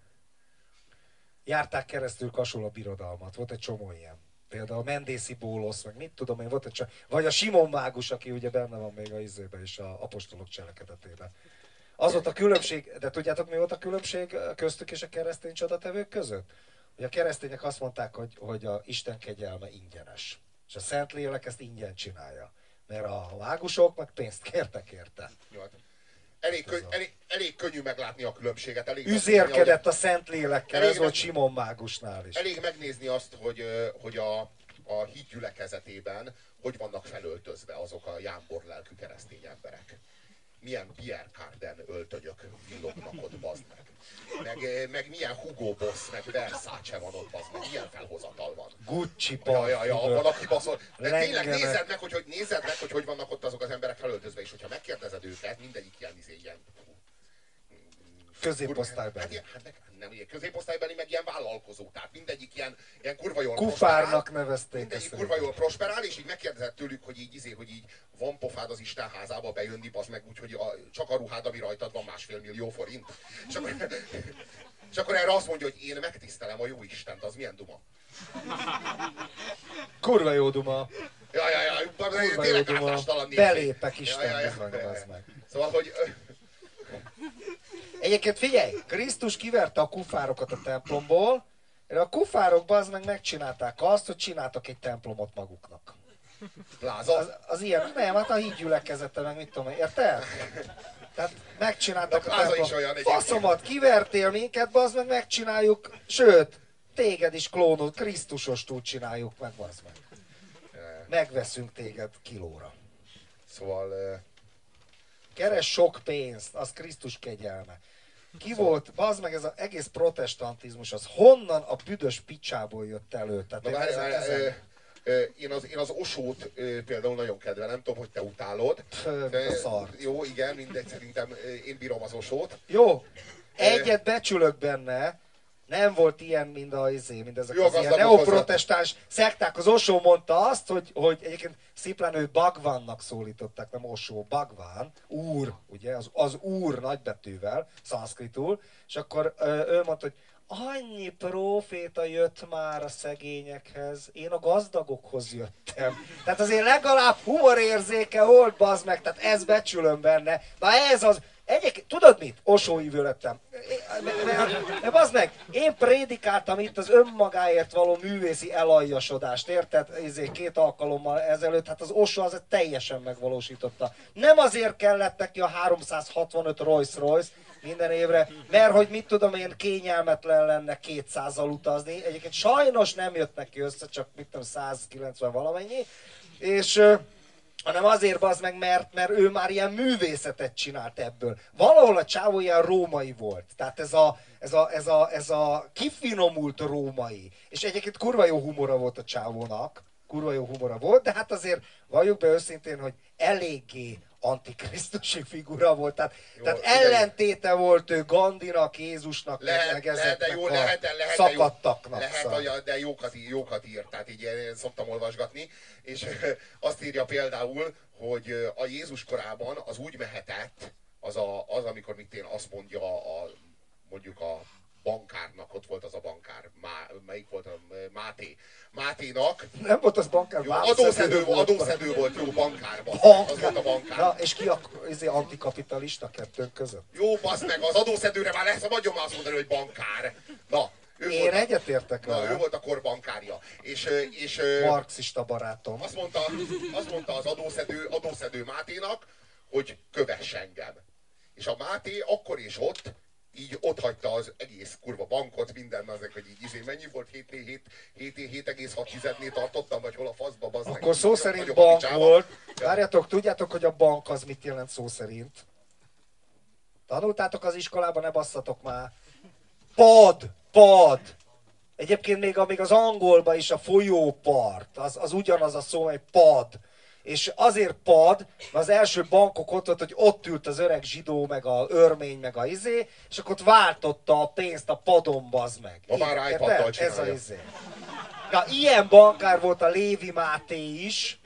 Járták keresztül Kasul a birodalmat. Volt egy csomó ilyen. Például a Mendészi Bólosz, meg mit tudom én, vagy a Simon mágus, aki ugye benne van még a izében is, a apostolok cselekedetében. Az volt a különbség, de tudjátok mi volt a különbség köztük és a keresztény csodatevők között? Hogy a keresztények azt mondták, hogy a Isten kegyelme ingyenes. És a Szentlélek ezt ingyen csinálja. Mert a mágusok meg pénzt kértek érte. Jó, hát elég könnyű meglátni a különbséget. Üzérkedett a Szentlélekkel, ez volt Simon mágusnál is. Elég megnézni azt, hogy a híd gyülekezetében hogy vannak felöltözve azok a jámbor lelkű keresztény emberek. Milyen Pierre Cardin öltönyök villognak ott, bazd meg milyen Hugo Boss, meg Versace van ott, bazd meg, milyen felhozatal van. Gucci valaki baszol. De tényleg nézed meg, hogy vannak ott azok az emberek felöltözve, és hogyha megkérdezed őket, mindegyik ilyen középosztálybeli. Hát nem ilyen középosztálybeli, meg ilyen vállalkozó. Tehát mindegyik ilyen kurva jól Kufárnak nevezték. Mindegyik kurva jól prosperál, és így megkérdezett tőlük, hogy így van pofád az Isten házába bejönni, bazd meg úgy, hogy csak a ruhád, ami rajtad van, 1,5 millió forint. És akkor erre azt mondja, hogy én megtisztelem a jó Istent, az milyen duma. Kurva jó duma. Tényleg gátlástalan népség. Belépek Istenhez meg. Szóval, hogy... Egyébként figyelj, Krisztus kiverte a kufárokat a templomból, és a kufárok az meg megcsinálták azt, hogy csináltak egy templomot maguknak. Láza? Az ilyen, nem, hát a hídgyülekezete meg mit tudom, érted? Tehát megcsináltak a templomot. Faszomat, kivertél minket, bazd meg megcsináljuk, sőt, téged is klónod, Krisztusostul csináljuk meg, bazd meg. Megveszünk téged kilóra. Szóval... Keres sok pénzt, az Krisztus kegyelme. Ki volt, bazd meg ez az egész protestantizmus, az honnan a büdös picsából jött elő? Tehát én az Osót például nagyon kedvelem, nem tudom, hogy te utálod. Jó, igen, mindegy, szerintem én bírom az Osót. Jó, egyet becsülök benne, Nem volt ilyen, mint ezek Jó, az ilyen neoprotestáns szekták. Az Osó mondta azt, hogy egyébként szimplán őt Bhagwannak szólították, nem Osó, Bhagwan, úr, ugye, az úr nagybetűvel, szanszkritul, és akkor ő mondta, hogy annyi próféta jött már a szegényekhez, én a gazdagokhoz jöttem. Tehát azért legalább humorérzéke volt, bazd meg, tehát ezt becsülöm benne. Na ez az, egyébként, tudod mit? Osóívő lettem. De bazd meg, én prédikáltam itt az önmagáért való művészi elajjasodást, érted? 2 alkalommal ezelőtt, hát az Osó az teljesen megvalósította. Nem azért kellett neki a 365 Rolls-Royce minden évre, mert hogy mit tudom én, kényelmetlen lenne 200-al utazni. Egyébként sajnos nem jött neki össze, csak mit tudom, 190 valamennyi. És hanem azért bazd meg, mert ő már ilyen művészetet csinált ebből. Valahol a csávó ilyen római volt. Tehát ez a kifinomult római. És egyébként kurva jó humora volt a csávónak. Kurva jó humora volt, de hát azért valljuk be őszintén, hogy eléggé antikrisztusi figura volt. Tehát, jó, tehát ellentéte volt ő Gandinak, Jézusnak, meg ezeknek a szakadtaknak. Lehet, de jókat írt, tehát így szoktam olvasgatni, és azt írja például, hogy a Jézus korában az úgy mehetett, az amikor mit én azt mondja mondjuk a bankárnak, ott volt az a bankár, melyik volt a Máténak. Nem volt az bankár, jó, adószedő volt, jó, bankárban. Az volt a bankár. Na, és ki az antikapitalista kettőnk között? Jó, basz meg, az adószedőre már lesz, adjon már azt mondani, hogy bankár. Na, én egyetértek vele. Ő volt a kor bankárja. És marxista barátom. Azt mondta az adószedő Máténak, hogy kövess engem. És a Máté akkor is így ott hagyta az egész kurva bankot, minden azok, hogy így mennyi volt, 7,6-nél tartottam, vagy hol a faszba, bazd meg. Akkor szó szerint bank volt. Várjátok, tudjátok, hogy a bank az mit jelent szó szerint? Tanultátok az iskolában, ne basszatok már. Pad. Egyébként még az angolban is a folyópart, az ugyanaz a szó, egy pad. És azért pad, mert az első bankok ott volt, hogy ott ült az öreg zsidó, meg a örmény, meg a és akkor ott váltotta a pénzt a padon, bazd meg. Ma már iPad-dal csinálja. Ez a Na, ilyen bankár volt a Lévi Máté is,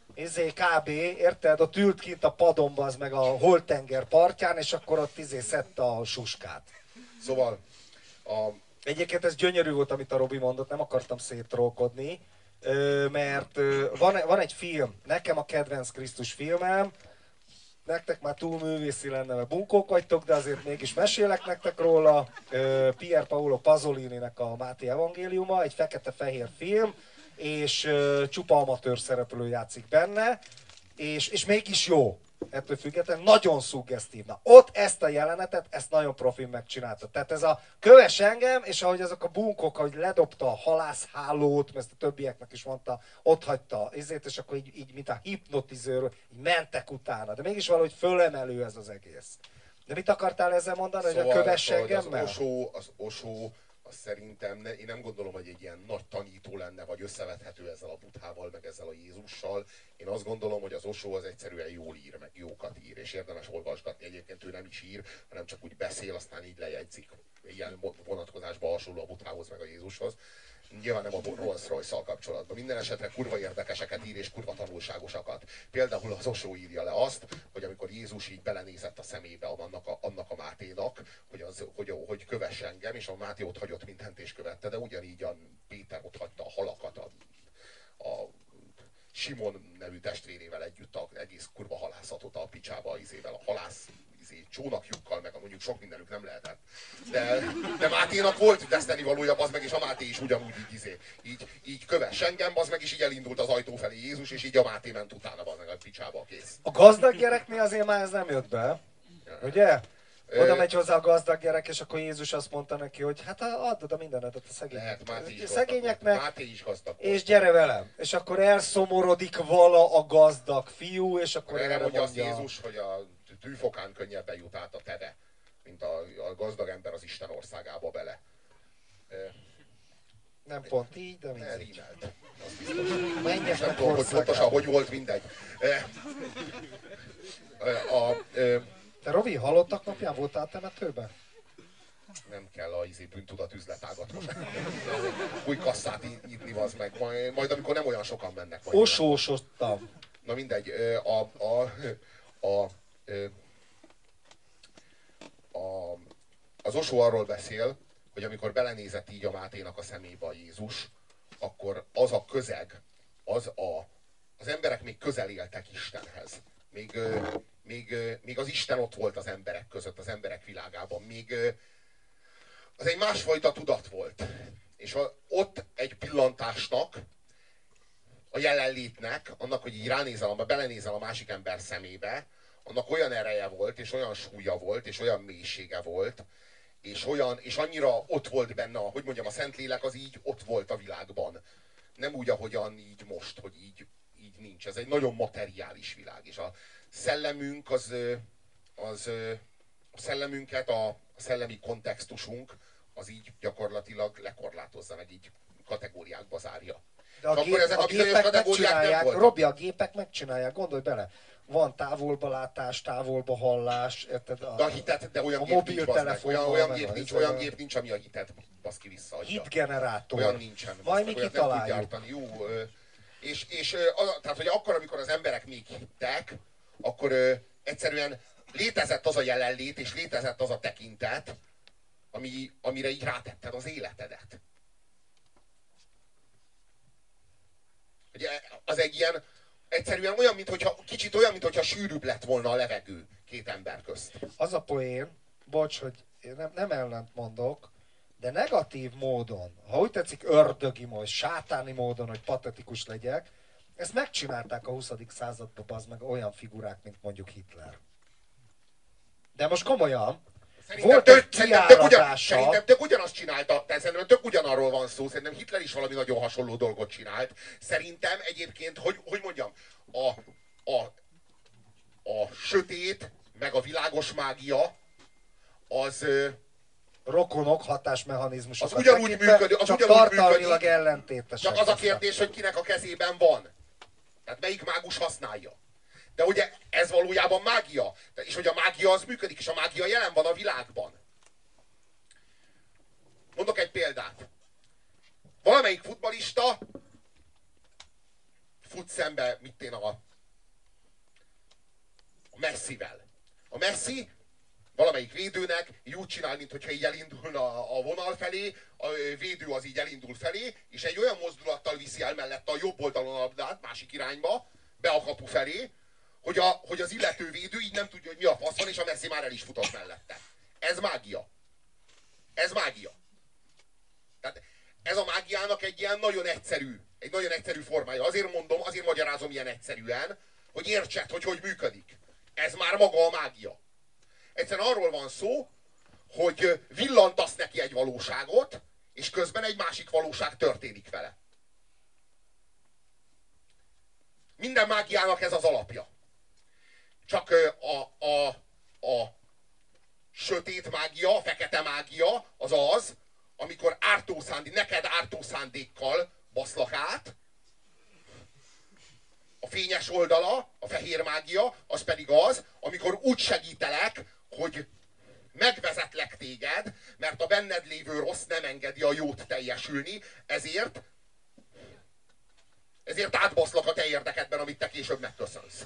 kb. Érted? Ott ült kint a padon, bazd meg a Holtenger partján, és akkor ott szedte a suskát. Szóval Egyébként ez gyönyörű volt, amit a Robi mondott, nem akartam széttrollkodni, mert van egy film, nekem a kedvenc Krisztus filmem, nektek már túl művészi lenne, mert bunkók vagytok, de azért mégis mesélek nektek róla. Pier Paolo Pasolininek a Máté evangéliuma, egy fekete-fehér film, és csupa amatőr szereplő játszik benne, és mégis jó. Ettől függetlenül nagyon szuggesztív. Na, ott ezt a jelenetet, ezt nagyon profin megcsinálta. Tehát ez a köves engem, és ahogy azok a bunkok, ahogy ledobta a halászhálót, mert ezt a többieknek is mondta, ott hagyta és akkor így mint a hipnotizőr, így mentek utána. De mégis valahogy fölemelő ez az egész. De mit akartál ezzel mondani, szóval, hogy a köves engemmel? Az Osó, az szerintem, én nem gondolom, hogy egy ilyen nagy tanító lenne, vagy összevethető ezzel a Buddhával, meg ezzel a Jézussal. Én azt gondolom, hogy az Osó az egyszerűen jól ír, meg jókat ír, és érdemes olvasgatni. Egyébként ő nem is ír, hanem csak úgy beszél, aztán így lejegyzik. Ilyen vonatkozásban hasonló a Buddhához, meg a Jézushoz. Nyilván nem a Rolls-Royce-szal kapcsolatban. Minden esetre kurva érdekeseket ír, és kurva tanulságosakat. Például az Osó írja le azt, hogy amikor Jézus így belenézett a szemébe annak a Máténak, hogy kövess engem, és a Máté ott hagyott mindent és követte, de ugyanígy a Péter ott hagyta a halakat a Simon nevű testvérével együtt az egész kurva halászatot a picsába a halász csónakjukkal, meg mondjuk sok mindenük nem lehetett. De Máténak volt teszteni valója, bazd meg, és a Máté is ugyanúgy így kövess engem, bazd meg, és így elindult az ajtó felé Jézus, és így a Máté ment utána, bazd meg, a picsába, kész. A gazdag gyereknél azért már ez nem jött be, ugye? Oda megy hozzá a gazdag gyerek, és akkor Jézus azt mondta neki, hogy hát add oda mindenedet a szegényeknek, Máté is gazdag volt. És gyere velem. És akkor elszomorodik vala a gazdag fiú, és akkor erre mondja azt Jézus, hogy a tűfokán könnyebben jut át a teve, mint a gazdag ember az Isten országába bele. Nem pont így, de mindegy. Rímelt. Menjek nem tudom, hogy pontosan hogy volt, mindegy. Te Robi, halottak napján voltál temetőben? Nem kell a bűntudat üzletágat most. Új kasszát nyitni, az meg. Majd amikor nem olyan sokan mennek. Osósodtam. Na mindegy. A, az Osó arról beszél, hogy amikor belenézett így a Máténak a szemébe a Jézus, akkor az a közeg, az emberek még közel éltek Istenhez. Még az Isten ott volt az emberek között, az emberek világában. Még az egy másfajta tudat volt. És ott egy pillantásnak, a jelenlétnek, annak, hogy így ránézel, belenézel a másik ember szemébe, annak olyan ereje volt, és olyan súlya volt, és olyan mélysége volt, és annyira ott volt benne, hogy mondjam, a Szentlélek az így ott volt a világban. Nem úgy, ahogyan így most, hogy így nincs. Ez egy nagyon materiális világ, és a szellemünk a szellemünket, a szellemi kontextusunk az így gyakorlatilag lekorlátozza, meg így kategóriákba zárja. De a gépek megcsinálják, Robi, a gépek megcsinálják, gondolj bele. Van távolba látás, távolba hallás, érted? De a hitet, de olyan gép nincs, olyan gép nincs, ami a hitet baszki visszaadja. Hitgenerátor. Olyan nincsen. Majd mi kitaláljuk. Jó, tehát, hogy akkor, amikor az emberek még hittek, akkor egyszerűen létezett az a jelenlét, és létezett az a tekintet, amire így rátetted az életedet. Ugye, az egy ilyen, egyszerűen olyan, kicsit olyan, mintha sűrűbb lett volna a levegő két ember közt. Az a poén, bocs, hogy én nem ellent mondok, de negatív módon, ha úgy tetszik ördögi módon, sátáni módon, hogy patetikus legyek, ezt megcsinálták a 20. században, az meg olyan figurák, mint mondjuk Hitler. De most komolyan, Szerintem tök ugyanazt csináltak, szerintem tök ugyanarról van szó, szerintem Hitler is valami nagyon hasonló dolgot csinált. Szerintem egyébként, hogy mondjam, a sötét, meg a világos mágia, az rokonok hatásmechanizmusok. Az ugyanúgy működik. Csak tartalmilag ellentétesek. Csak az a kérdés, hogy kinek a kezében van. Tehát melyik mágus használja. De ugye ez valójában mágia. És hogy a mágia az működik, és a mágia jelen van a világban. Mondok egy példát. Valamelyik futballista fut szembe, a Messivel. A Messi valamelyik védőnek így úgy csinál, mintha így elindulna a vonal felé, a védő az így elindul felé, és egy olyan mozdulattal viszi el mellette a jobb oldalon a labdát, másik irányba, be a kapu felé, hogy az illető védő így nem tudja, hogy mi a fasz van, és a Messi már el is futott mellette. Ez mágia. Ez mágia. Tehát ez a mágiának egy ilyen nagyon egyszerű formája. Azért mondom, azért magyarázom ilyen egyszerűen, hogy értsed, hogy működik. Ez már maga a mágia. Egyszerűen arról van szó, hogy villantasz neki egy valóságot, és közben egy másik valóság történik vele. Minden mágiának ez az alapja. Csak a sötét mágia, a fekete mágia az, amikor neked ártó szándékkal baszlak át. A fényes oldala, a fehér mágia, az pedig az, amikor úgy segítelek, hogy megvezetlek téged, mert a benned lévő rossz nem engedi a jót teljesülni, ezért átbaszlak a te érdekedben, amit te később megköszönsz.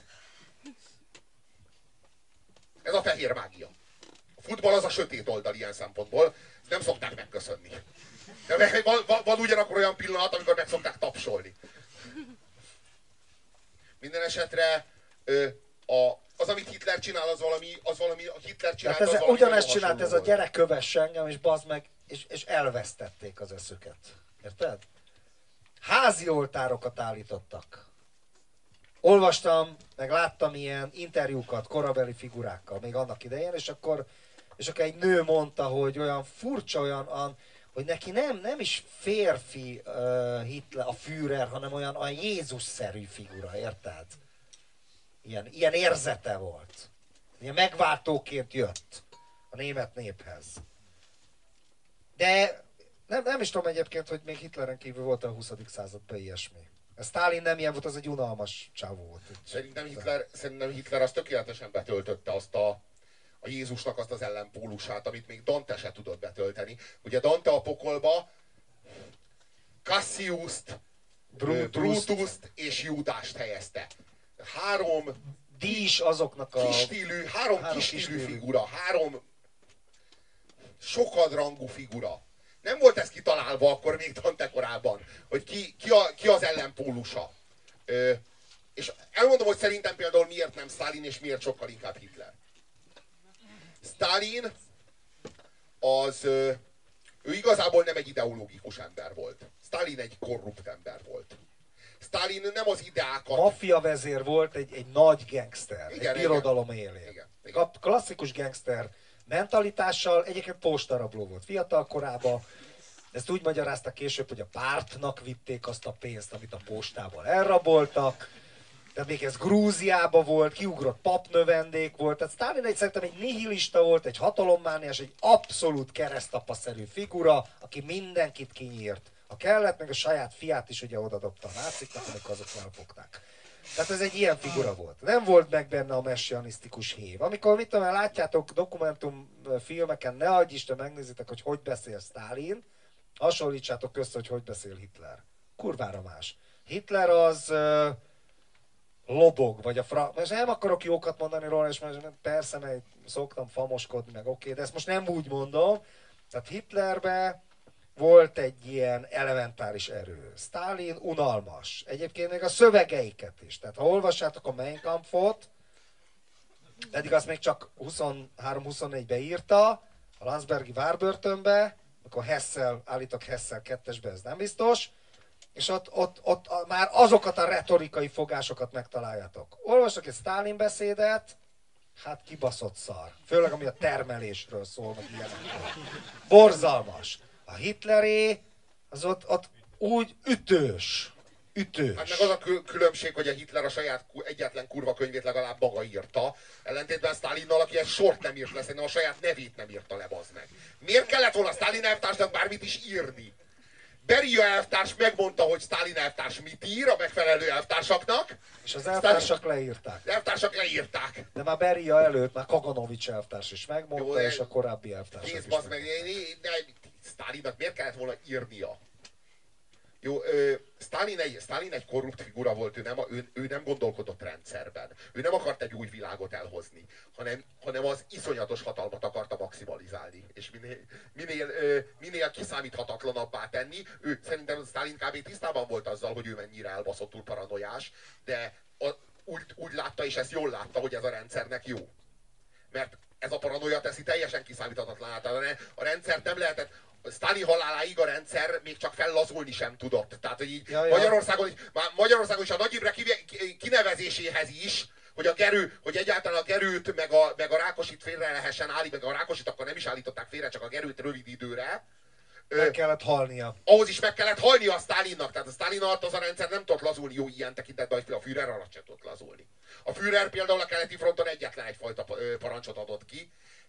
Ez a fehér mágia. A futball az a sötét oldal ilyen szempontból, nem szokták megköszönni. De van ugyanakkor olyan pillanat, amikor meg szokták tapsolni. Minden esetre az, amit Hitler csinál, az valami Hitler csinált, az valami ugyanezt csinált ez a gyerek kövesse engem, és bazd meg, és elvesztették az eszüket. Érted? Házi oltárokat állítottak. Olvastam, meg láttam ilyen interjúkat korabeli figurákkal, még annak idején, és akkor egy nő mondta, hogy olyan furcsa, hogy neki nem is férfi Hitler, a Führer, hanem olyan Jézus-szerű figura, érted? Ilyen érzete volt. Ilyen megváltóként jött a német néphez. De nem is tudom egyébként, hogy még Hitleren kívül volt a 20. században ilyesmi. Stalin nem ilyen volt, az egy unalmas csávó volt. Szerintem Hitler az tökéletesen betöltötte a Jézusnak azt az ellenpólusát, amit még Dante se tudott betölteni. Ugye Dante a pokolba Cassiust, Brutust és Judást helyezte. Három Díjas azoknak a... három kis figura, három sokadrangú figura. Nem volt ez kitalálva akkor még Dante korában, hogy ki az ellenpólusa. És elmondom, hogy szerintem például miért nem Sztálin, és miért sokkal inkább Hitler. Sztálin ő igazából nem egy ideológikus ember volt. Sztálin egy korrupt ember volt. Sztálin nem az ideákat... Maffia vezér volt, egy nagy gangster, igen, egy birodalom élén. Igen. Klasszikus gangster mentalitással, egyébként postarabló volt fiatal korában. Ezt úgy magyaráztak később, hogy a pártnak vitték azt a pénzt, amit a postával elraboltak. Tehát még ez Grúziában volt, kiugrott papnövendék volt. Tehát Sztálin szerintem egy nihilista volt, egy hatalommániás, egy abszolút keresztapaszerű figura, aki mindenkit kinyírt. Ha kellett, meg a saját fiát is ugye odadobta a náciknak, amikor azok elfogták. Tehát ez egy ilyen figura volt. Nem volt meg benne a messianisztikus hév. Amikor, mit tudom, látjátok dokumentumfilmeken, ne adj Isten, megnézitek, hogy beszél Sztálin, hasonlítsátok össze, hogy beszél Hitler. Kurvára más. Hitler az lobog, vagy most nem akarok jókat mondani róla, és persze, mert szoktam famoskodni, meg oké, de ezt most nem úgy mondom. Tehát Hitlerben volt egy ilyen elementáris erő. Sztálin unalmas. Egyébként még a szövegeiket is. Tehát ha olvassátok a Mein Kampfot, eddig azt még csak 23-24-ben írta, a Landsbergi várbörtönbe, akkor Hessel, állítok Hessel 2-esbe, ez nem biztos, és ott már azokat a retorikai fogásokat megtaláljátok. Olvasok egy Sztálin beszédet, hát kibaszott szar. Főleg ami a termelésről szól, meg ilyenekről. Borzalmas. A Hitleré, az ott úgy ütős. Hát meg az a különbség, hogy a Hitler a saját egyetlen kurva könyvét legalább maga írta, ellentétben Sztálinnal, aki egy sort nem írt le, szerintem a saját nevét nem írta le, bazd meg. Miért kellett volna Sztálin elvtársnak bármit is írni? Beria elvtárs megmondta, hogy Sztálin elvtárs mit ír a megfelelő elvtársaknak. És az elvtársak leírták. Az elvtársak leírták. De már Beria előtt már Kaganovics elvtárs is megmondta, jó, és a korábbi elvtársak is. Nézd, meg, Sztálinnak miért kellett volna írnia? Jó, Sztálin egy korrupt figura volt, ő nem gondolkodott rendszerben. Ő nem akart egy új világot elhozni, hanem az iszonyatos hatalmat akarta maximalizálni. És minél kiszámíthatatlanabbá tenni. Szerintem Sztálin kb. Tisztában volt azzal, hogy ő mennyire elbaszottul paranoiás, de úgy látta, és ezt jól látta, hogy ez a rendszernek jó. Mert ez a paranoia teszi teljesen kiszámíthatatlaná. A rendszert nem lehetett... Sztálin haláláig a rendszer még csak fellazulni sem tudott. Tehát, hogy így Magyarországon is a Nagy Imre kinevezéséhez is, hogy egyáltalán a Gerőt meg a Rákosit félre lehessen állni, meg a Rákosit akkor nem is állították félre, csak a Gerőt rövid időre. Meg kellett halnia. Ahhoz is meg kellett halnia a Sztálinnak. Tehát a Sztálin alatt az a rendszer nem tudott lazulni jó ilyen tekintetben, hogy a Führer alatt sem tudott lazulni. A Führer például a keleti fronton egyetlen egyfajta parancsot adott ki.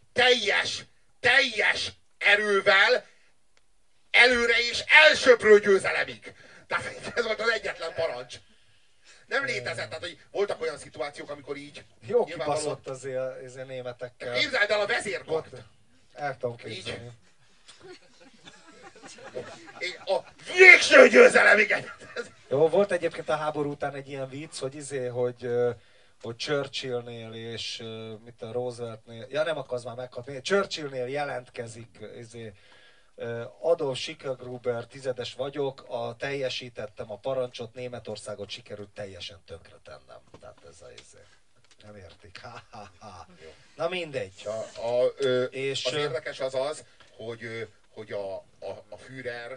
Teljes erővel, előre és elsöprő győzelemig. Tehát ez volt az egyetlen parancs. Nem létezett, tehát hogy voltak olyan szituációk, amikor így... Jó kibaszott azért németekkel. Képzeld el a vezérkart. El tudom képzelni. A végső győzelemig. Jó, volt egyébként a háború után egy ilyen vicc, hogy Churchillnél és mit a Rooseveltnél, ja nem akarsz már meghatni, Churchillnél jelentkezik, Adolf Schicklgruber, 10-es vagyok, teljesítettem a parancsot, Németországot sikerült teljesen tönkretennem. Tehát ez nem értik. Na mindegy. És az érdekes az, hogy a Führer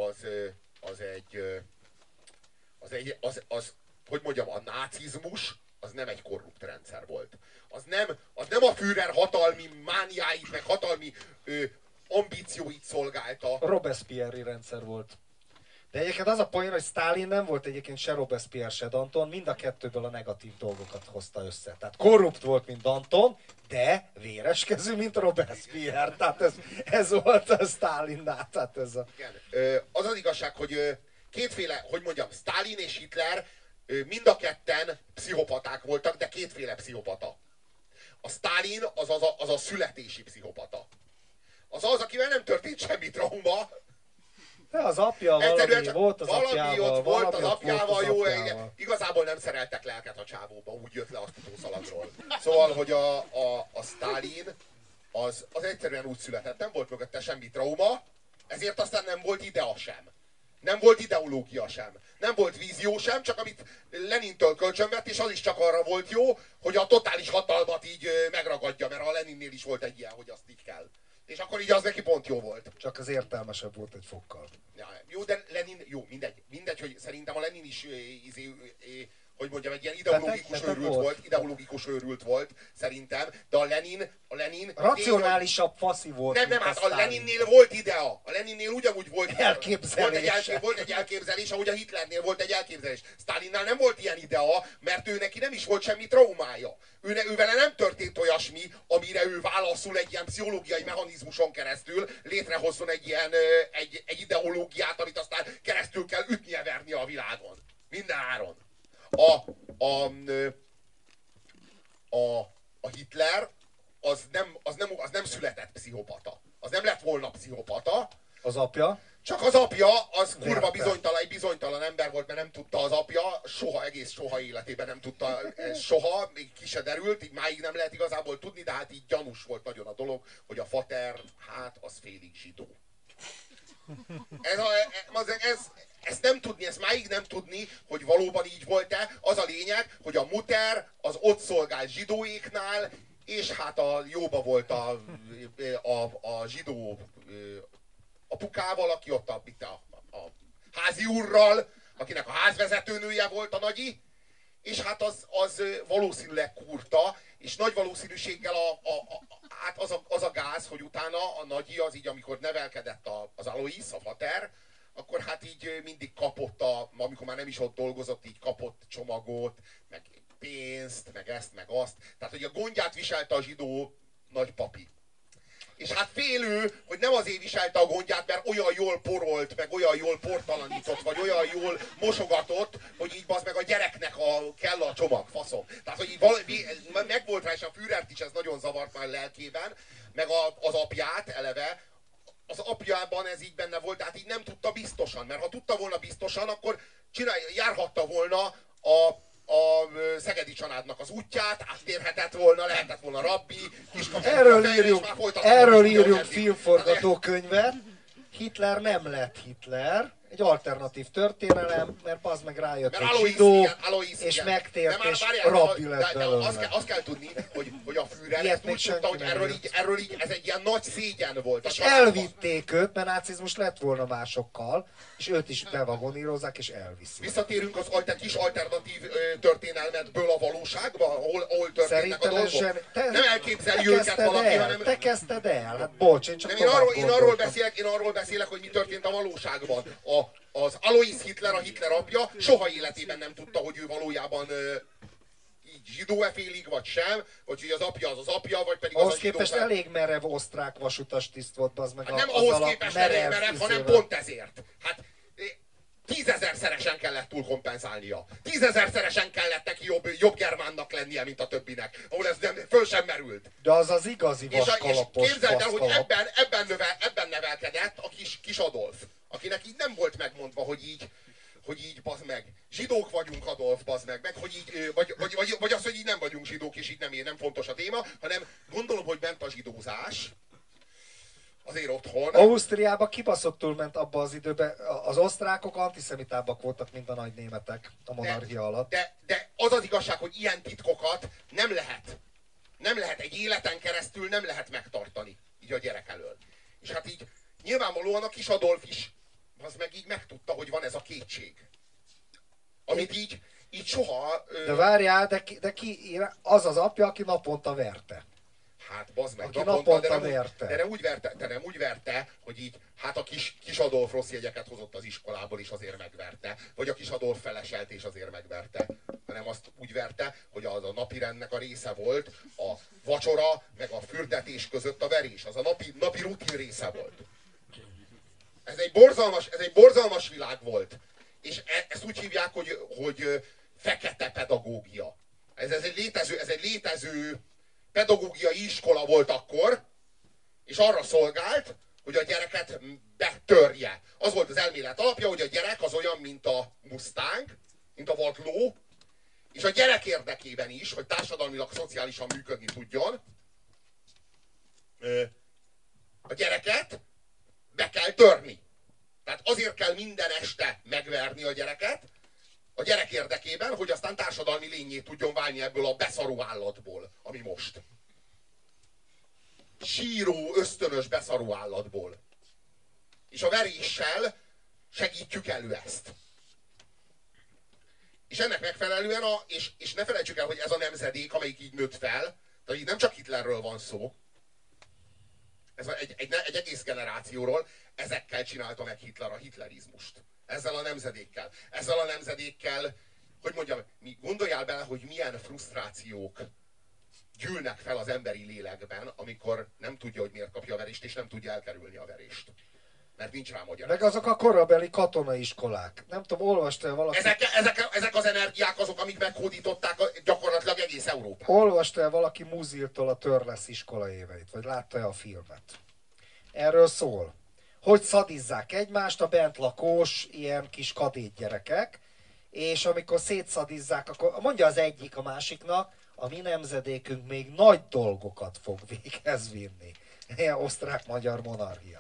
hogy mondjam, a nácizmus az nem egy korrupt rendszer volt. Az nem a Führer hatalmi mániáit, meg hatalmi ambícióit szolgálta. Robespierre-i rendszer volt. De egyébként az a poén, hogy Sztálin nem volt egyébként se Robespierre, se Danton, mind a kettőből a negatív dolgokat hozta össze. Tehát korrupt volt, mint Danton, de véreskező, mint Robespierre. Tehát ez volt a Sztálinnál. Igen. Az az igazság, hogy kétféle, hogy mondjam, Sztálin és Hitler mind a ketten pszichopaták voltak, de kétféle pszichopata. A Sztálin az a születési pszichopata. Az, akivel nem történt semmi trauma. De az apja valami volt az apjával. Volt az apjával, jó, igazából nem szereltek lelket a csávóba, úgy jött le a futószalagról. Szóval, hogy a Sztálin az egyszerűen úgy született, nem volt mögötte semmi trauma, ezért aztán nem volt idea sem. Nem volt ideológia sem. Nem volt vízió sem, csak amit Lenintől kölcsönvett, és az is csak arra volt jó, hogy a totális hatalmat így megragadja, mert a Leninnél is volt egy ilyen, hogy azt így kell. És akkor így az neki pont jó volt. Csak az értelmesebb volt egy fokkal. Ja, jó, de Lenin, jó, mindegy, hogy szerintem a Lenin is, hogy mondjam, egy ilyen ideológikus őrült volt, szerintem, de a Lenin racionálisabb faszi volt. Nem, hát a Leninnél volt idea. A Leninnél ugyanúgy volt elképzelés. Volt egy elképzelés, ahogy a Hitlernél volt egy elképzelés. Stalinnál nem volt ilyen idea, mert ő neki nem is volt semmi traumája. Ő vele nem történt olyasmi, amire ő válaszul egy ilyen pszichológiai mechanizmuson keresztül létrehozzon egy ilyen egy ideológiát, amit aztán keresztül kell ütnie-vernie a világon. Minden áron. A Hitler az nem született pszichopata. Az nem lett volna pszichopata. Az apja? Csak az apja, az kurva bizonytalan ember volt, mert nem tudta az apja, egész soha életében nem tudta, soha, még ki se derült, így máig nem lehet igazából tudni, de hát így gyanús volt nagyon a dolog, hogy a fater, hát az félig zsidó. Ezt nem tudni, ezt máig nem tudni, hogy valóban így volt-e. Az a lényeg, hogy a muter az ott szolgált zsidóéknál, és hát jóba volt a zsidó apukával, aki ott a házi úrral, akinek a házvezetőnője volt a nagyi, és hát az valószínűleg kurta, és nagy valószínűséggel hát az a gáz, hogy utána a nagyi az így, amikor nevelkedett az Alois, a fater, akkor hát így mindig kapott, amikor már nem is ott dolgozott, így kapott csomagot, meg pénzt, meg ezt, meg azt. Tehát, hogy a gondját viselte a zsidó nagypapi. És hát félő, hogy nem azért viselte a gondját, mert olyan jól porolt, meg olyan jól portalanított, vagy olyan jól mosogatott, hogy így az meg a gyereknek kell a csomag, faszom. Tehát, hogy megvolt rá, és a Führert is ez nagyon zavart már lelkében, meg az apját eleve, az apjában ez így benne volt, tehát így nem tudta biztosan, mert ha tudta volna biztosan, akkor járhatta volna a szegedi családnak az útját, áttérhetett volna, lehetett volna rabbi, erről írjunk filmforgatókönyvet. Hitler nem lett Hitler, egy alternatív történelem, mert az meg rájött egy zsidó, és megtért, és rabbi lett belőle. Azt kell tudni, hogy a Führer ezt úgy tudta, hogy erről így ez egy ilyen nagy szégyen volt. És elvitték őt, mert nácizmus lett volna másokkal, és őt is bevagonírozzák, és elviszik. Visszatérünk az kis alternatív történelmetből a valóságba, ahol történnek a dolgok. Nem elképzelj őket valaki, hanem... Te kezdted el, hát bocs, én csak én arról beszélek, hogy mi történt a valóságban. Az Alois Hitler, a Hitler apja soha életében nem tudta, hogy ő valójában így zsidó-e félig, vagy sem, vagy hogy az apja az apja, vagy pedig ahhoz az a zsidó. Ahhoz képest elég merev osztrák vasutas tiszt volt, az meg hát nem ahhoz képest elég merev, hanem pont ezért. Hát 10.000-szeresen kellett túlkompenzálnia. 10.000-szeresen kellett neki jobb germánnak lennie, mint a többinek, ahol ez föl sem merült. De az az igazi vaskalapos. És képzeld el, hogy ebben nevelkedett a kis Adolf, akinek így nem volt megmondva, hogy így bazd meg, zsidók vagyunk, Adolf, bazd meg, hogy így, vagy az, hogy így nem vagyunk zsidók, és így nem fontos a téma, hanem gondolom, hogy ment a zsidózás, azért otthon. Ausztriába kibaszottul ment abba az időben. Az osztrákok antiszemitábbak voltak, mint a nagy németek a monarchia alatt. De az az igazság, hogy ilyen titkokat nem lehet. Nem lehet egy életen keresztül, nem lehet megtartani így a gyerek elől. És hát így nyilvánvalóan a kis Adolf is az meg így megtudta, hogy van ez a kétség. Amit így soha... De várjál, de ki az az apja, aki naponta verte. Hát bazd meg, naponta verte. De nem úgy verte, hogy így, hát a kis Adolf rossz jegyeket hozott az iskolából, és azért megverte. Vagy a kis Adolf feleselt, és azért megverte. Hanem azt úgy verte, hogy az a napirendnek a része volt, a vacsora, meg a fürdetés között a verés. Az a napi rutin része volt. Ez egy borzalmas világ volt. És ezt úgy hívják, hogy fekete pedagógia. Ez egy létező pedagógiai iskola volt akkor, és arra szolgált, hogy a gyereket betörje. Az volt az elmélet alapja, hogy a gyerek az olyan, mint a Mustang, mint a vadló, és a gyerek érdekében is, hogy társadalmilag, szociálisan működni tudjon, a gyereket be kell törni. Tehát azért kell minden este megverni a gyereket, a gyerek érdekében, hogy aztán társadalmi lényé tudjon válni ebből a beszaró állatból, ami most. Síró, ösztönös beszaró állatból. És a veréssel segítjük elő ezt. És ennek megfelelően, és ne felejtsük el, hogy ez a nemzedék, amelyik így nőtt fel, tehát így nem csak Hitlerről van szó, ez egy egész generációról, ezekkel csinálta meg Hitler a hitlerizmust. Ezzel a nemzedékkel. Ezzel a nemzedékkel, hogy mondjam, gondoljál bele, hogy milyen frusztrációk gyűlnek fel az emberi lélekben, amikor nem tudja, hogy miért kapja a verést, és nem tudja elkerülni a verést. Mert nincs rá magyarázat. Meg azok a korabeli katonaiskolák. Nem tudom, olvastál valaki... Ezek az energiák azok, amik meghódították gyakorlatilag egész Európát. Olvastál valaki Muziltól a Törlesz iskola éveit? Vagy látta-e a filmet? Erről szól. Hogy szadizzák egymást a bentlakós ilyen kis kadét gyerekek, és amikor szétszadizzák, akkor mondja az egyik a másiknak, a mi nemzedékünk még nagy dolgokat fog véghez vinni. Ilyen osztrák-magyar monarchia.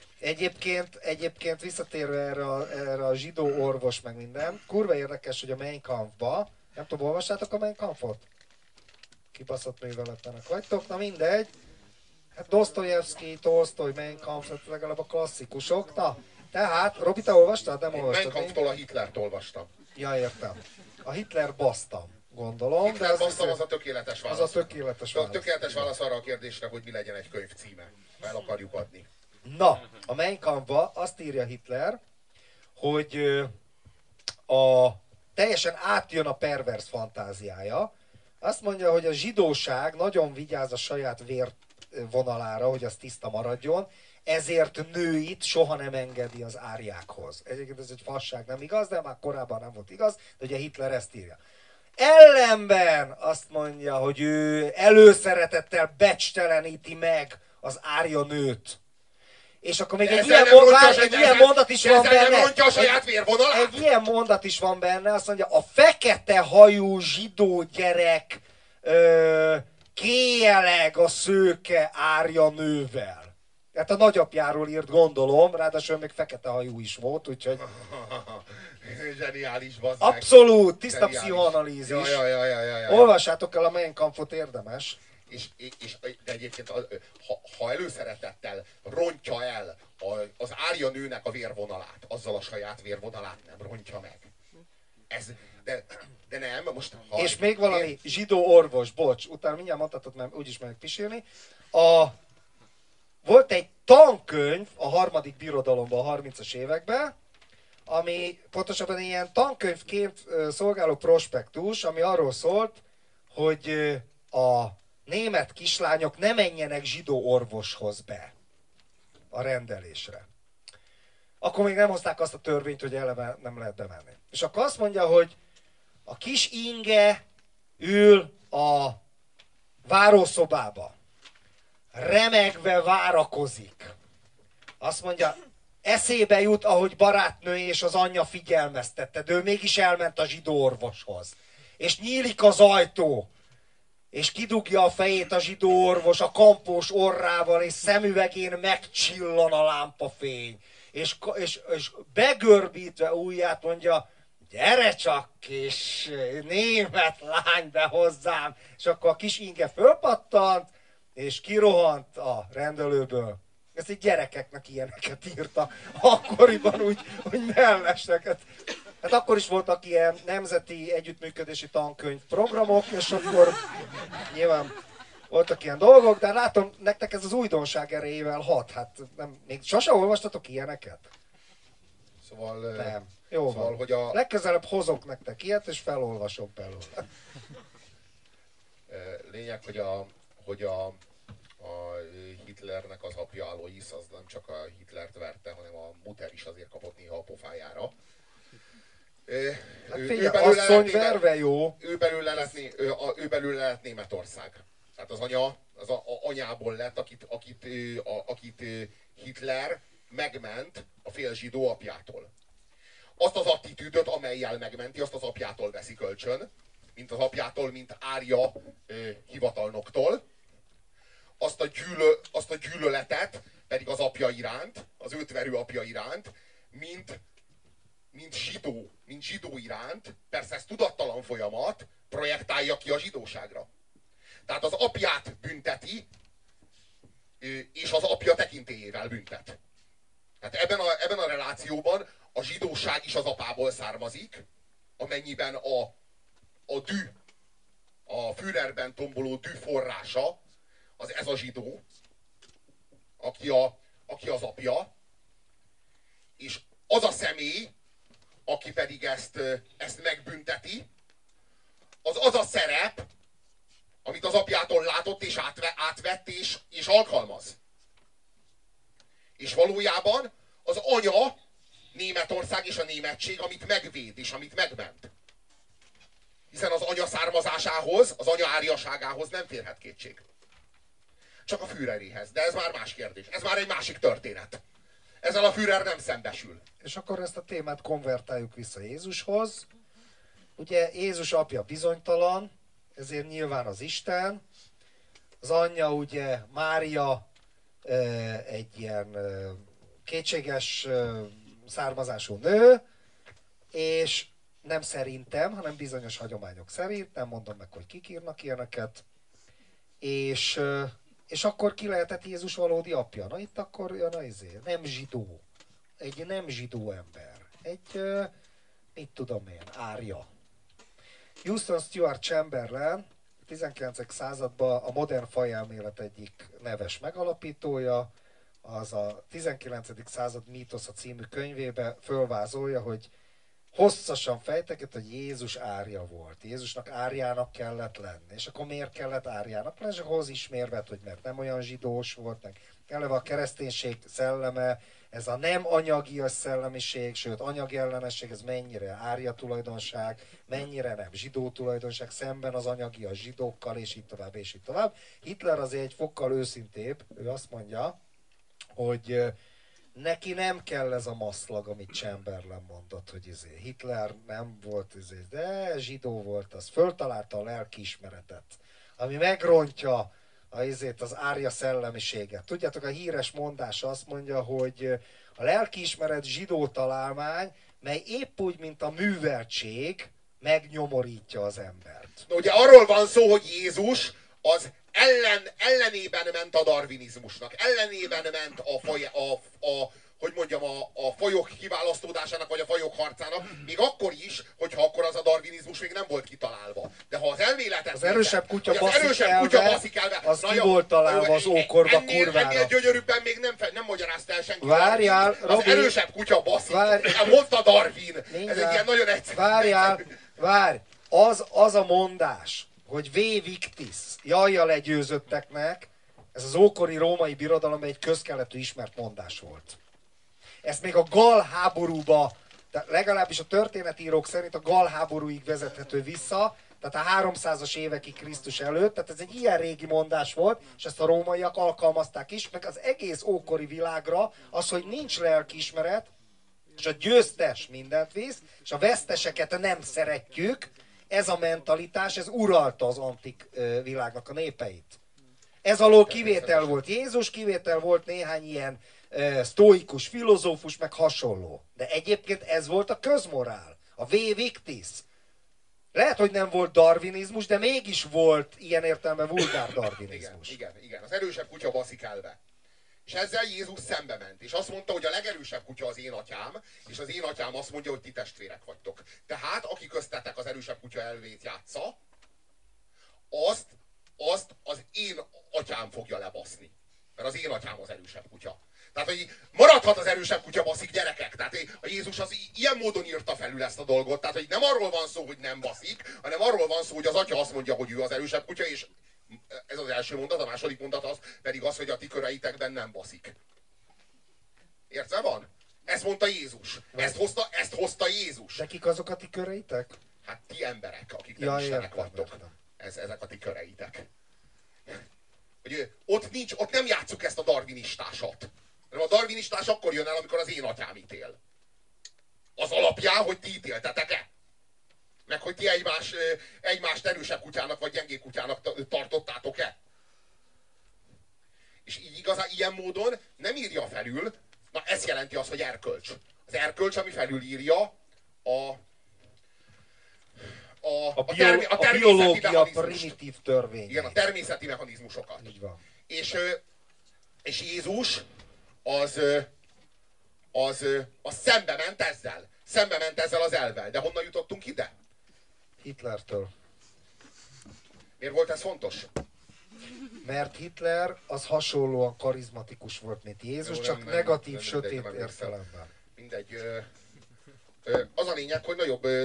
Egyébként visszatérve erre a zsidó orvos meg minden, kurva érdekes, hogy a Mein Kampfba, nem tudom, olvassátok a Mein Kampfot? Kibaszott műveletlenek vagytok, na mindegy. Hát Dostoyevsky, Tolstoy, Mein Kampf, legalább a klasszikusok. Na, tehát, Robi, te olvastad? Nem olvastad? Mein Kampftól a Hitlert olvastam. Ja, értem. A Hitler basztam, gondolom. Hitler basztam, az a tökéletes válasz. Az a tökéletes válasz. A tökéletes válasz arra a kérdésre, hogy mi legyen egy könyv címe. El akarjuk adni. Na, a Mein Kampfba azt írja Hitler, hogy teljesen átjön a pervers fantáziája. Azt mondja, hogy a zsidóság nagyon vigyáz a saját vérvonalára, hogy az tiszta maradjon, ezért nőit soha nem engedi az árjákhoz. Egyébként ez egy fasság, nem igaz, de már korábban nem volt igaz, de ugye Hitler ezt írja. Ellenben azt mondja, hogy ő előszeretettel becsteleníti meg az árja nőt. És akkor még egy ilyen mondat is van benne. Egy ilyen mondat is van benne, azt mondja, a fekete hajú zsidó gyerek kéjeleg a szőke árja nővel. Hát a nagyapjáról írt, gondolom, ráadásul még fekete hajú is volt, úgyhogy... Zseniális, bazd meg. Abszolút, tiszta pszichoanalízis. Ja. Olvassátok el a Mein Kampfot, érdemes. De egyébként, ha előszeretettel rontja el az árja nőnek a vérvonalát, azzal a saját vérvonalát nem rontja meg. De nem, most... És még valami zsidó orvos, bocs, utána mindjárt mondhatod, mert úgyis megyek pisilni. Volt egy tankönyv a harmadik birodalomban a 30-as években, ami pontosabban ilyen tankönyvként szolgáló prospektus, ami arról szólt, hogy a német kislányok ne menjenek zsidó orvoshoz be a rendelésre. Akkor még nem hozták azt a törvényt, hogy eleve nem lehet bemenni. És akkor azt mondja, hogy a kis Inge ül a várószobába. Remegve várakozik. Azt mondja, eszébe jut, ahogy barátnője és az anyja figyelmeztette, de ő mégis elment a zsidó orvoshoz. És nyílik az ajtó, és kidugja a fejét a zsidó orvos a kampós orrával, és szemüvegén megcsillan a lámpafény. És begörbítve ujját mondja, gyere csak, kis német lány be hozzám. És akkor a kis Inge fölpattant, és kirohant a rendelőből. Ezt így gyerekeknek ilyeneket írta. Akkoriban úgy, hogy melleseket. Hát akkor is voltak ilyen nemzeti együttműködési tankönyv programok, és akkor nyilván voltak ilyen dolgok, de látom, nektek ez az újdonság erejével hat. Hát nem, még sosem olvastatok ilyeneket? Szóval... Nem. Jó szóval, van. hogy a... Legközelebb hozok nektek ilyet, és felolvasok belőle. Lényeg, hogy a Hitlernek az apja Alois, az nem csak a Hitlert verte, hanem a Mutter is azért kapott néha a pofájára. Hát figyelj, asszony verve jó. Ő belőle lett Németország. Tehát Tehát az anya, anyából lett, akit Hitler megment a félzsidó apjától. Azt az attitűdöt, amellyel megmenti, azt az apjától veszi kölcsön, mint az apjától, mint árja hivatalnoktól. Azt a gyűlöletet pedig az apja iránt, az őt verő apja iránt, mint zsidó iránt, persze ez tudattalan folyamat, projektálja ki a zsidóságra. Tehát az apját bünteti, és az apja tekintélyével büntet. Tehát ebben a relációban a zsidóság is az apából származik, amennyiben a dű, a Führerben tomboló dű forrása, az ez a zsidó, aki az apja, és az a személy, aki pedig ezt megbünteti, az a szerep, amit az apjától látott és átvett és alkalmaz. És valójában az anya Németország és a németség, amit megvéd és amit megment. Hiszen az anya származásához, az anya áriaságához nem férhet kétség. Csak a Führeréhez. De ez már más kérdés. Ez már egy másik történet. Ezzel a Führer nem szembesül. És akkor ezt a témát konvertáljuk vissza Jézushoz. Ugye Jézus apja bizonytalan, ezért nyilván az Isten. Az anyja ugye Mária egy ilyen kétséges származású nő, és nem szerintem, hanem bizonyos hagyományok szerint, nem mondom meg, hogy kik írnak ilyeneket, és akkor ki lehetett Jézus valódi apja? Na itt akkor jön nem zsidó. Egy nem zsidó ember. Egy, mit tudom én, árja. Houston Stuart Chamberlain, 19. században a modern fajelmélet egyik neves megalapítója, az a 19. század mítosza című könyvébe fölvázolja, hogy hosszasan fejteket, hogy Jézus árja volt. Jézusnak árjának kellett lenni. És akkor miért kellett árjának lenni? És akkor hoz ismérvet, hogy mert nem olyan zsidós volt, meg eleve a kereszténység szelleme, ez a nem anyagias szellemiség, sőt anyagi ellenesség, ez mennyire árja tulajdonság, mennyire nem zsidó tulajdonság, szemben az anyagias zsidókkal, és így tovább, és így tovább. Hitler azért egy fokkal őszintébb, ő azt mondja, hogy neki nem kell ez a maszlag, amit Chamberlain mondott, hogy Hitler nem volt, de zsidó volt, az föltalálta a lelkiismeretet, ami megrontja az árja szellemiséget. Tudjátok, a híres mondás azt mondja, hogy a lelkiismeret zsidó találmány, mely épp úgy, mint a műveltség, megnyomorítja az embert. Na, ugye arról van szó, hogy Jézus az ellenében ment a darwinizmusnak, ellenében ment a fajok kiválasztódásának, vagy a fajok harcának, még akkor is, hogyha akkor az a darwinizmus még nem volt kitalálva. De ha az elméletet... Az erősebb kutya baszik elve, az ki volt találva az ókorba kurvára. Ennél gyönyörűbben még nem magyarázta el senki. Várjál, az erősebb kutya baszik. Mondta Darwin. Ez egy ilyen nagyon egyszerű. Várj. Az a mondás, hogy V victis, jajja legyőzötteknek, ez az ókori római birodalom egy közkeletű ismert mondás volt. Ezt még a Gall háborúba, de legalábbis a történetírók szerint a Gall háborúig vezethető vissza, tehát a 300-as évekig Krisztus előtt, tehát ez egy ilyen régi mondás volt, és ezt a rómaiak alkalmazták is, meg az egész ókori világra az, hogy nincs lelkiismeret, és a győztes mindent visz, és a veszteseket nem szeretjük, ez a mentalitás, ez uralta az antik világnak a népeit. Ez alól kivétel volt Jézus, kivétel volt néhány ilyen sztóikus filozófus, meg hasonló. De egyébként ez volt a közmorál, a V victis. Lehet, hogy nem volt darwinizmus, de mégis volt ilyen értelme vulgár darwinizmus. Igen. Az erősebb kutya baszik elve. És ezzel Jézus szembe ment. És azt mondta, hogy a legerősebb kutya az én atyám, és az én atyám azt mondja, hogy ti testvérek vagytok. Tehát, aki köztetek az erősebb kutya elvét játsza, azt az én atyám fogja lebaszni. Mert az én atyám az erősebb kutya. Tehát, hogy maradhat az erősebb kutya baszik, gyerekek. Tehát a Jézus az ilyen módon írta felül ezt a dolgot. Tehát, hogy nem arról van szó, hogy nem baszik, hanem arról van szó, hogy az atya azt mondja, hogy ő az erősebb kutya, és ez az első mondat, a második mondat az pedig az, hogy a ti köreitekben nem baszik. Értve van? Ezt mondta Jézus. Ezt hozta Jézus. De kik azok a ti köreitek? Hát ti emberek, akik nem istenek vagytok. Ezek a ti köreitek. hogy ott nem játsszuk ezt a darwinistásat. Hanem a darwinistás akkor jön el, amikor az én atyám ítél. Az alapján, hogy ti ítéltetek-e. Meg hogy ti egymást erősebb kutyának vagy gyengébb kutyának tartottátok-e. És így igazán ilyen módon nem írja felül, na ez jelenti azt, hogy erkölcs. Az erkölcs, ami felülírja a biológia primitív törvény. Igen, a természeti mechanizmusokat. Így van. És Jézus az szembe ment ezzel. Szembe ment ezzel az elvvel. De honnan jutottunk ide? Hitlertől. Miért volt ez fontos? Mert Hitler az hasonlóan karizmatikus volt, mint Jézus, jó, csak negatív, sötét értelemben. Mindegy. Az a lényeg, hogy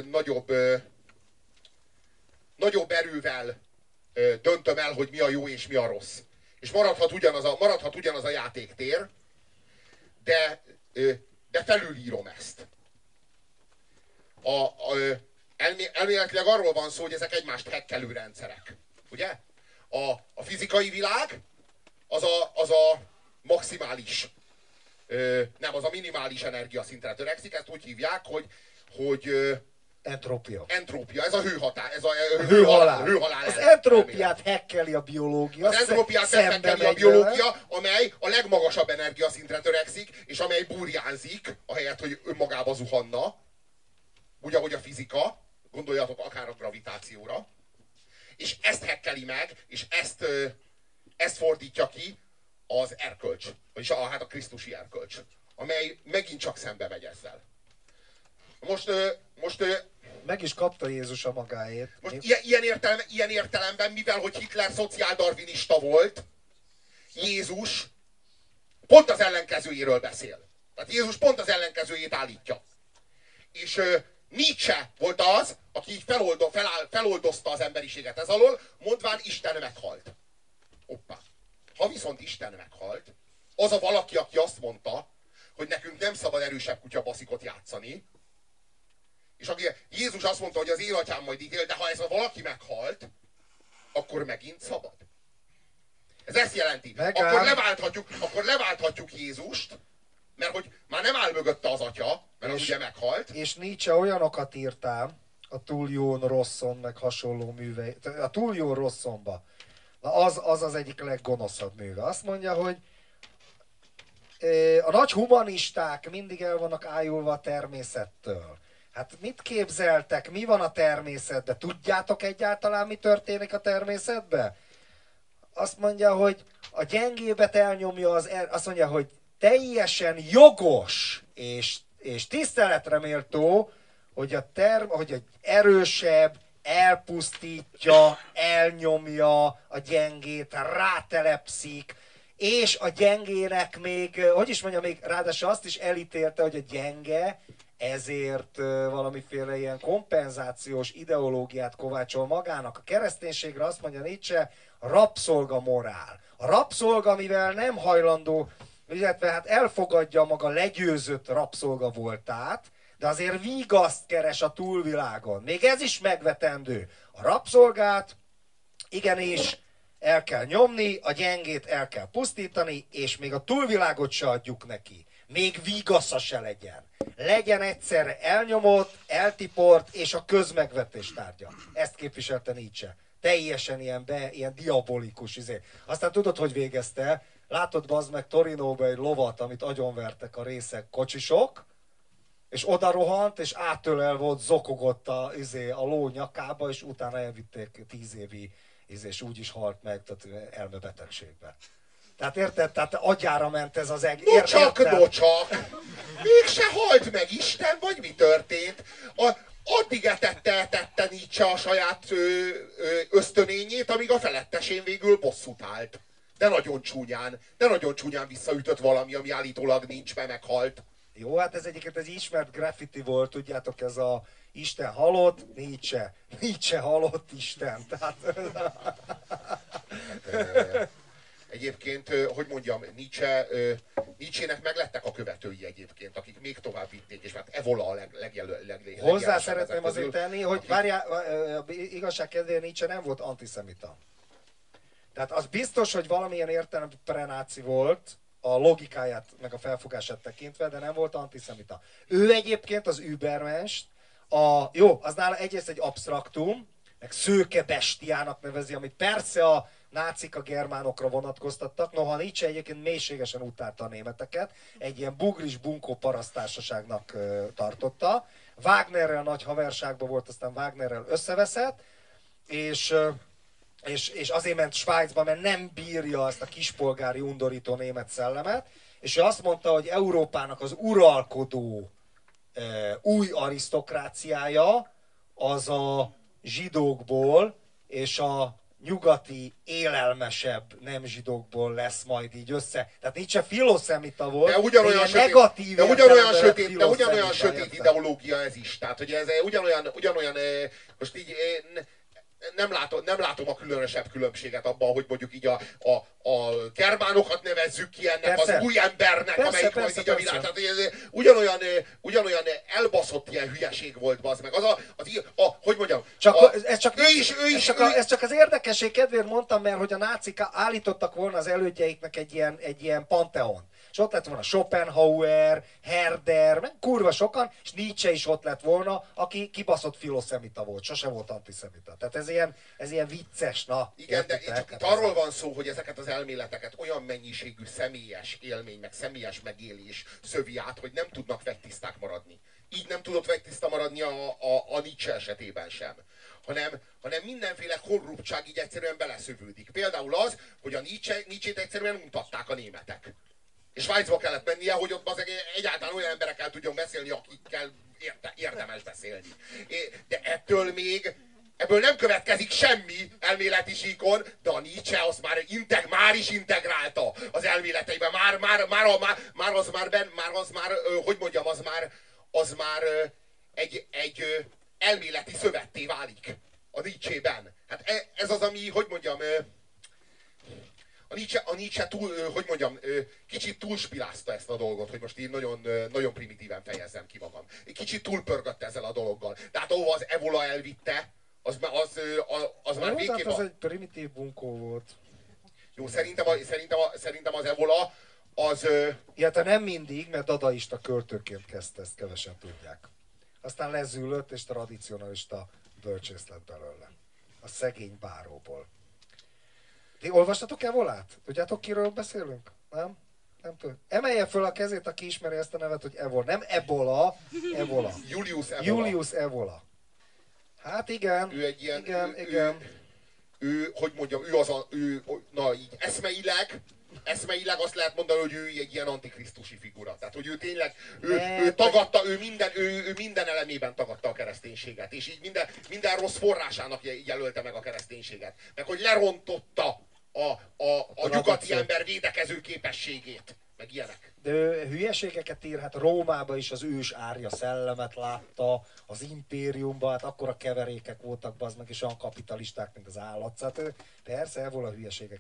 nagyobb erővel döntöm el, hogy mi a jó és mi a rossz. És maradhat ugyanaz a játéktér, de felülírom ezt. Elméletileg arról van szó, hogy ezek egymást hekkelő rendszerek. Ugye? A fizikai világ az a maximális, nem, az a minimális energiaszintre törekszik, ezt úgy hívják, hogy entrópia. Entrópia, ez a hőhatár, ez a hőhalál. Az entrópiát hekkeli a biológia. Az entrópiát hekkeli a biológia, amely a legmagasabb energiaszintre törekszik, és amely burjánzik, ahelyett, hogy önmagába zuhanna. Úgy, ahogy a fizika, gondoljatok akár a gravitációra. És ezt hekkeli meg, és ezt fordítja ki az erkölcs, vagyis a krisztusi erkölcs, amely megint csak szembe megy ezzel. Most meg is kapta Jézus a magáét. Most ilyen értelemben, mivel hogy Hitler szociáldarwinista volt, Jézus pont az ellenkezőjéről beszél. Tehát Jézus pont az ellenkezőjét állítja. És Nietzsche volt az, aki így feloldozta az emberiséget ez alól, mondván Isten meghalt. Hoppá. Ha viszont Isten meghalt, az a valaki, aki azt mondta, hogy nekünk nem szabad erősebb kutyabaszikot játszani, és aki Jézus azt mondta, hogy az én atyám majd ítél, de ha ez a valaki meghalt, akkor megint szabad. Ez ezt jelenti. Akkor leválthatjuk Jézust, mert hogy már nem áll mögötte az atya, mert az ugye meghalt. És Nietzsche olyanokat írtál, a Túl jón rosszon, meg hasonló művei, a Túl jón rosszonba. Na az egyik leggonoszabb műve. Azt mondja, hogy a nagy humanisták mindig el vannak ájulva a természettől. Hát mit képzeltek? Mi van a természetben? Tudjátok egyáltalán, mi történik a természetben? Azt mondja, hogy a gyengébet elnyomja azt mondja, hogy teljesen jogos és tiszteletre méltó, hogy hogy egy erősebb elpusztítja, elnyomja a gyengét, rátelepszik, és a gyengének még, még ráadásul azt is elítélte, hogy a gyenge ezért valamiféle ilyen kompenzációs ideológiát kovácsol magának. A kereszténységre azt mondja Nietzsche, a rabszolga morál. A rabszolga, mivel nem hajlandó, illetve hát elfogadja maga legyőzött rabszolga voltát, de azért vigaszt keres a túlvilágon. Még ez is megvetendő. A rabszolgát igenis el kell nyomni, a gyengét el kell pusztítani, és még a túlvilágot se adjuk neki. Még vigasza se legyen. Legyen egyszerre elnyomott, eltiport és a közmegvetés tárgya. Ezt képviselte Nietzsche. Teljesen ilyen diabolikus izé. Aztán tudod, hogy végezte? Látod, bazd meg Torinóba egy lovat, amit agyonvertek a részek kocsisok, és oda rohant, és átölel volt, zokogott a ló nyakába, és utána elvitték 10 évi, és úgy is halt meg, tehát elmebetegségbe. Tehát érted? Tehát agyára ment ez az egész. Nocsak! Mégse halt meg Isten, vagy mi történt? Addig etette Nietzsche a saját ösztönényét, amíg a felettesén végül bosszút állt. De nagyon csúnyán visszaütött valami, ami állítólag nincs, mert meghalt. Jó, hát ez egyébként egy ismert graffiti volt, tudjátok, ez a Isten halott, Nietzsche halott Isten. Tehát... Egyébként, hogy mondjam, Nietzsének meglettek a követői egyébként, akik még tovább vitték, és hát Evola a legjelölősebb. Hozzá szeretném azért tenni, hogy igazság kedvéért Nietzsche nem volt antiszemita. Tehát az biztos, hogy valamilyen értelemben prenáci volt, a logikáját, meg a felfogását tekintve, de nem volt antiszemita. Ő egyébként az Übermensch, jó, az nála egyrészt egy absztraktum, meg szőke bestiának nevezi, amit persze a nácik a germánokra vonatkoztattak, noha Nietzsche egyébként mélységesen utálta a németeket, egy ilyen bugris bunkó parasztársaságnak tartotta. Wagnerrel nagy haverságban volt, aztán Wagnerrel összeveszett, és azért ment Svájcba, mert nem bírja ezt a kispolgári undorító német szellemet, és ő azt mondta, hogy Európának az uralkodó új arisztokráciája az a zsidókból és a nyugati élelmesebb nem zsidókból lesz majd így össze. Tehát Nietzsche filoszemita volt, de ugyanolyan sötét, negatív de ugyanolyan sötét ideológia ez is. Tehát, hogy ez ugyanolyan most így nem látom a különösebb különbséget abban, hogy mondjuk így a germánokat nevezzük ki ennek persze, az új embernek, amelyik majd így a világ. Tehát ez ugyanolyan elbaszott ilyen hülyeség volt, bazd meg. Hogy mondjam, ez csak az érdekesség kedvéért mondtam, mert hogy a nácik állítottak volna az elődjeiknek egy ilyen panteon. És ott lett volna Schopenhauer, Herder, meg kurva sokan, és Nietzsche is ott lett volna, aki kibaszott filoszemita volt, sose volt antiszemita. Tehát ez ilyen vicces, na. Igen, de csak itt arról van szó, hogy ezeket az elméleteket olyan mennyiségű személyes élmény, meg személyes megélés szövi át, hogy nem tudnak vegytiszták maradni. Így nem tudott vegytiszta maradni a Nietzsche esetében sem. Hanem mindenféle korruptság így egyszerűen beleszövődik. Például az, hogy a Nietzsét egyszerűen mutatták a németek. És Svájcba kellett mennie, hogy ott az egyáltalán olyan emberekkel tudjon beszélni, akikkel érdemes beszélni. De ebből nem következik semmi elméleti síkon, de a Nietzsche azt már is integrálta az elméleteiben. Az már egy elméleti szövetté válik a Nietzsében. Hát ez az, ami, hogy mondjam, a Nietzsche kicsit túlspilázta ezt a dolgot, hogy most így nagyon primitíven fejezzem ki magam. Kicsit túlpörgött ezzel a dologgal. De hát ahova az Evola elvitte, az már végképp... Hát az egy primitív bunkó volt. Jó, szerintem az Evola az... Illetve nem mindig, mert dadaista költőként kezdte, ezt kevesen tudják. Aztán lezűlött és tradicionalista bölcsész lett belőle. A szegény báróból. Ti olvastatok Evolát? Tudjátok, kiről beszélünk? Nem? Nem tudom. Emelje föl a kezét, aki ismeri ezt a nevet, hogy Evola. Nem Ebola, Evola. Julius Evola. Hát igen. Ő egy ilyen... Igen. Hogy mondjam, így eszmeileg azt lehet mondani, hogy ő egy ilyen antikrisztusi figura. Tehát, hogy ő tényleg, ő tagadta, ő minden elemében tagadta a kereszténységet. És így minden rossz forrásának jelölte meg a kereszténységet. Meg hogy lerontotta a nyugati ember védekező képességét. Meg ilyenek. De ő hülyeségeket ír, hát Rómába is az ős árja szellemet látta, az impériumban, hát akkora keverékek voltak, bazd meg, és olyan kapitalisták, mint az állat. Hát persze, Evola hülyeségek.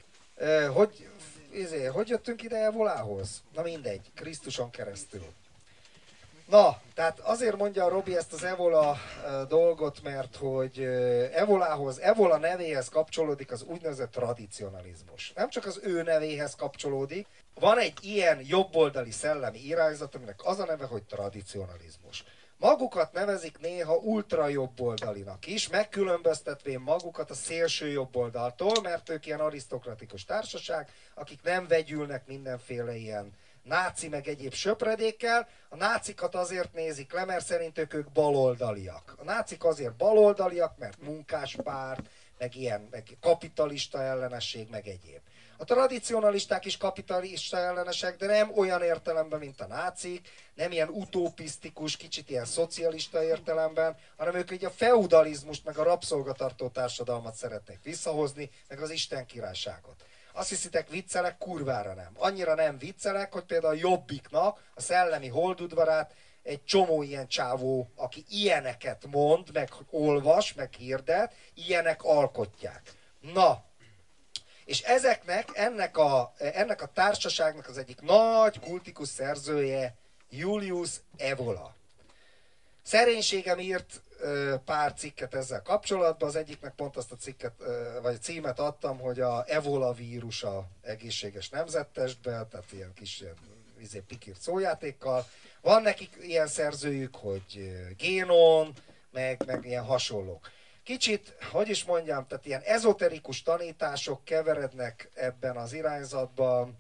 Hogy jöttünk ide Evolához? Na mindegy, Krisztuson keresztül. Na, tehát azért mondja a Robi ezt az Evola dolgot, mert hogy Evola nevéhez kapcsolódik az úgynevezett tradicionalizmus. Nem csak az ő nevéhez kapcsolódik, van egy ilyen jobboldali szellemi irányzat, aminek az a neve, hogy tradicionalizmus. Magukat nevezik néha ultra jobboldalinak is, megkülönböztetvén magukat a szélső jobboldaltól, mert ők ilyen arisztokratikus társaság, akik nem vegyülnek mindenféle ilyen náci meg egyéb söpredékkel. A nácikat azért nézik le, mert szerintük ők baloldaliak. A nácik azért baloldaliak, mert munkáspárt, meg kapitalista ellenesség, meg egyéb. A tradicionalisták is kapitalista ellenesek, de nem olyan értelemben, mint a nácik, nem ilyen utopisztikus, kicsit ilyen szocialista értelemben, hanem ők így a feudalizmust, meg a rabszolgatartó társadalmat szeretnék visszahozni, meg az Isten királyságot. Azt hiszitek, viccelek? Kurvára nem. Annyira nem viccelek, hogy például a Jobbiknak a szellemi holdudvarát egy csomó ilyen csávó, aki ilyeneket mond, meg olvas, meg hirdet, ilyenek alkotják. Na, és ennek a társaságnak az egyik nagy kultikus szerzője Julius Evola. Szerénységem írt pár cikket ezzel kapcsolatban. Az egyiknek pont azt a cikket, vagy címet adtam, hogy a Ebola vírus a egészséges nemzettestben, tehát ilyen kis pikírt szójátékkal. Van nekik ilyen szerzőjük, hogy Génon, meg ilyen hasonlók. Kicsit, hogy is mondjam, tehát ilyen ezoterikus tanítások keverednek ebben az irányzatban,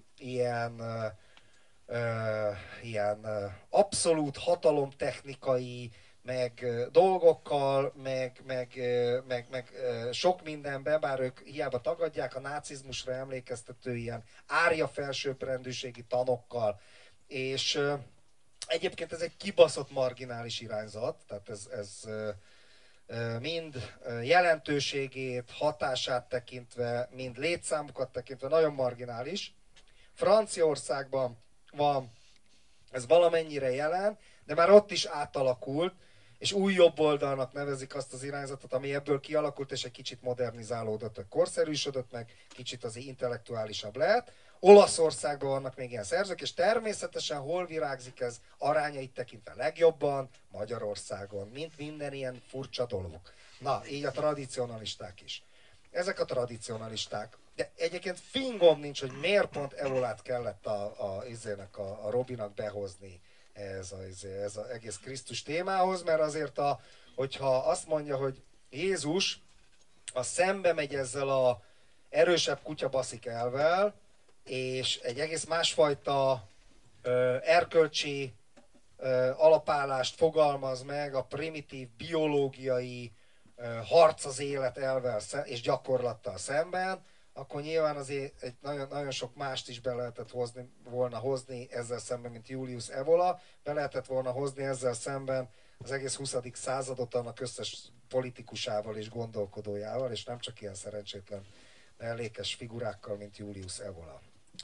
ilyen abszolút hatalomtechnikai, meg dolgokkal, meg sok mindenben, bár ők hiába tagadják, a nácizmusra emlékeztető ilyen árja felsőbbrendűségi tanokkal, és egyébként ez egy kibaszott marginális irányzat, tehát ez mind jelentőségét, hatását tekintve, mind létszámukat tekintve nagyon marginális. Franciaországban van ez valamennyire jelen, de már ott is átalakult, és új jobboldalnak nevezik azt az irányzatot, ami ebből kialakult, és egy kicsit modernizálódott, vagy korszerűsödött meg, kicsit azért intellektuálisabb lehet. Olaszországban vannak még ilyen szerzők, és természetesen hol virágzik ez arányait tekintve legjobban? Magyarországon, mint minden ilyen furcsa dolog. Na, így a tradicionalisták is. Ezek a tradicionalisták. De egyébként fingom nincs, hogy miért pont Evolát kellett a Robinak behozni ez az egész Krisztus témához, mert azért, hogyha azt mondja, hogy Jézus az szembe megy ezzel a erősebb kutyabaszik elvvel, és egy egész másfajta erkölcsi alapállást fogalmaz meg a primitív biológiai harc az élet elvvel és gyakorlattal szemben, akkor nyilván azért egy nagyon sok mást is be lehetett volna hozni ezzel szemben, mint Julius Evola, be lehetett volna hozni ezzel szemben az egész 20. századot annak összes politikusával és gondolkodójával, és nem csak ilyen szerencsétlen mellékes figurákkal, mint Julius Evola.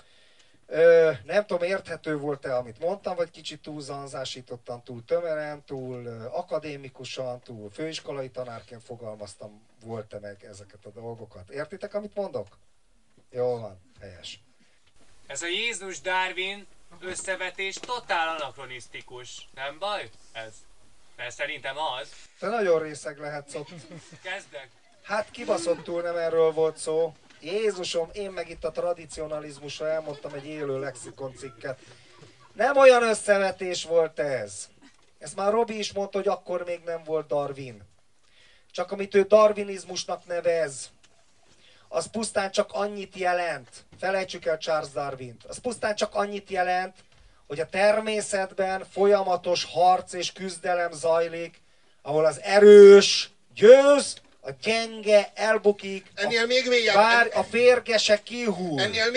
Nem tudom, érthető volt-e, amit mondtam, vagy kicsit túl zanzásítottan, túl tömören, túl akadémikusan, túl főiskolai tanárként fogalmaztam, volt-e meg ezeket a dolgokat. Értitek, amit mondok? Jól van, helyes. Ez a Jézus-Darwin összevetés totál anakronisztikus. Nem baj? Ez. Mert szerintem az. Te nagyon részeg lehetsz ott. Kezdek. Hát kibaszottul nem erről volt szó. Jézusom, én meg itt a tradicionalizmusra elmondtam egy élő lexikon cikket. Nem olyan összevetés volt ez. Ezt már Robi is mondta, hogy akkor még nem volt Darwin. Csak amit ő darwinizmusnak nevez, az pusztán csak annyit jelent, felejtsük el Charles Darwint, az pusztán csak annyit jelent, hogy a természetben folyamatos harc és küzdelem zajlik, ahol az erős győz, a gyenge elbukik, ennél még mélyebb, a férgese kihúl. Ennél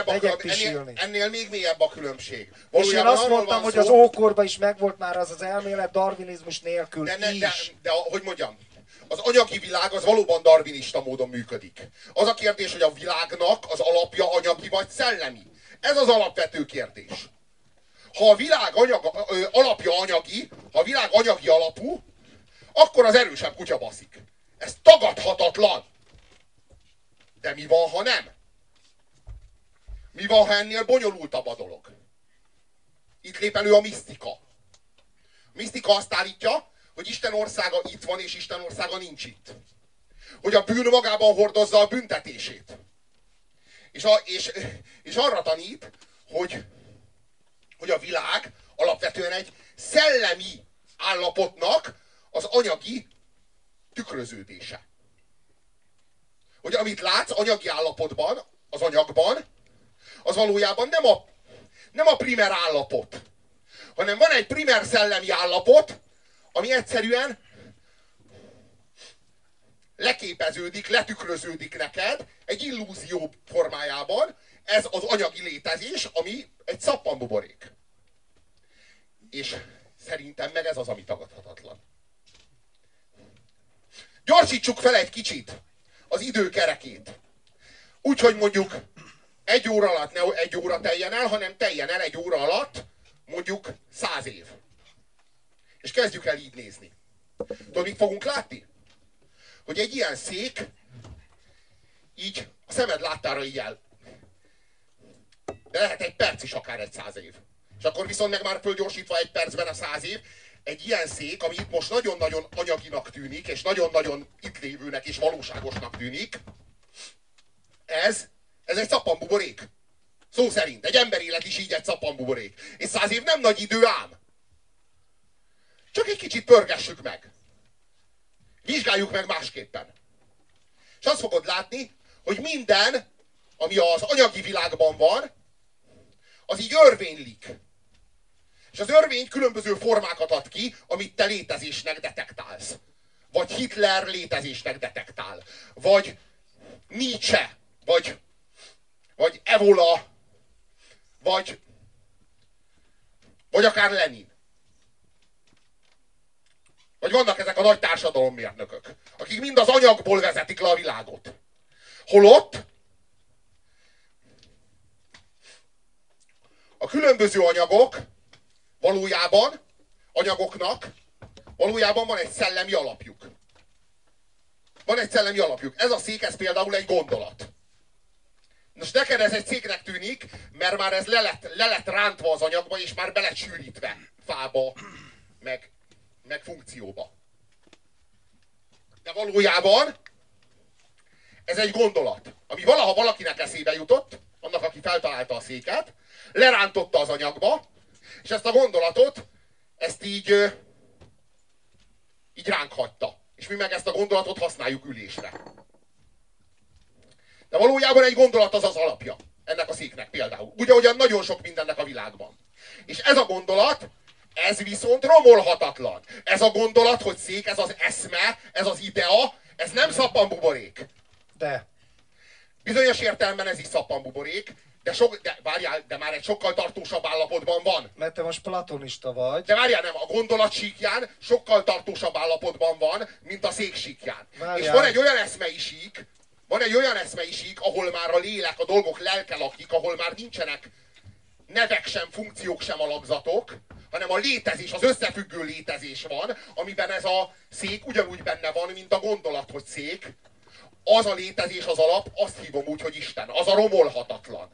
még mélyebb a különbség. És én azt mondtam, hogy az ókorban is megvolt már az elmélet darwinizmus nélkül is. De hogy mondjam, az anyagi világ az valóban darwinista módon működik. Az a kérdés, hogy a világnak az alapja anyagi vagy szellemi. Ez az alapvető kérdés. Ha a világ alapja anyagi, ha a világ anyagi alapú, akkor az erősebb kutya baszik. Ez tagadhatatlan. De mi van, ha nem? Mi van, ha ennél bonyolultabb a dolog? Itt lép elő a misztika. A misztika azt állítja, hogy Isten országa itt van, és Isten országa nincs itt. Hogy a bűn magában hordozza a büntetését. És arra tanít, hogy a világ alapvetően egy szellemi állapotnak az anyagi tükröződése. Hogy amit látsz anyagi állapotban, az anyagban, az valójában nem a primer állapot, hanem van egy primer szellemi állapot, ami egyszerűen leképeződik, letükröződik neked egy illúzió formájában. Ez az anyagi létezés, ami egy szappanbuborék. És szerintem meg ez az, ami tagadhatatlan. Gyorsítsuk fel egy kicsit az időkerekét. Úgyhogy mondjuk 1 óra alatt ne 1 óra teljen el, hanem teljen el 1 óra alatt mondjuk 100 év. És kezdjük el így nézni. Tudod, mit fogunk látni? Hogy egy ilyen szék így a szemed láttára így el. De lehet 1 perc is akár egy 100 év. És akkor viszont meg már fölgyorsítva 1 percben a 100 év. egy ilyen szék, ami itt most nagyon-nagyon anyaginak tűnik, és nagyon-nagyon itt lévőnek és valóságosnak tűnik, ez egy szappanbuborék. Szó szerint. Egy emberélet is így egy szappanbuborék. És 100 év nem nagy idő ám. Csak egy kicsit pörgessük meg. Vizsgáljuk meg másképpen. És azt fogod látni, hogy minden, ami az anyagi világban van, az így örvénylik. És az örvény különböző formákat ad ki, amit te létezésnek detektálsz. Vagy Hitler létezésnek detektál. Vagy Nietzsche. Vagy Evola. Vagy akár Lenin. Vagy vannak ezek a nagy társadalommérnökök, akik mind az anyagból vezetik le a világot. Holott a különböző anyagoknak valójában van egy szellemi alapjuk. Van egy szellemi alapjuk. Ez a szék, ez például egy gondolat. Most neked ez egy széknek tűnik, mert már ez le lett rántva az anyagba, és már be lett sűrítve fába, meg funkcióba. De valójában ez egy gondolat, ami valaha valakinek eszébe jutott, annak, aki feltalálta a széket, lerántotta az anyagba, és ezt a gondolatot, ezt így ránk hagyta. És mi meg ezt a gondolatot használjuk ülésre. De valójában egy gondolat az az alapja ennek a széknek például. Ugye olyan nagyon sok mindennek a világban. És ez a gondolat, ez viszont romolhatatlan. Ez a gondolat, hogy szék, ez az eszme, ez az idea, ez nem szappanbuborék. De. Bizonyos értelemben ez is szappanbuborék, de már egy sokkal tartósabb állapotban van. Mert te most platonista vagy. De várjál, nem, a gondolat síkján sokkal tartósabb állapotban van, mint a szék síkján. Várjál. És van egy olyan eszmei sík, ahol már a lélek, a dolgok lelke lakik, ahol már nincsenek nevek sem, funkciók sem, alakzatok, hanem a létezés, az összefüggő létezés van, amiben ez a szék ugyanúgy benne van, mint a gondolat, hogy szék. Az a létezés, az alap, azt hívom úgy, hogy Isten. Az a romolhatatlan.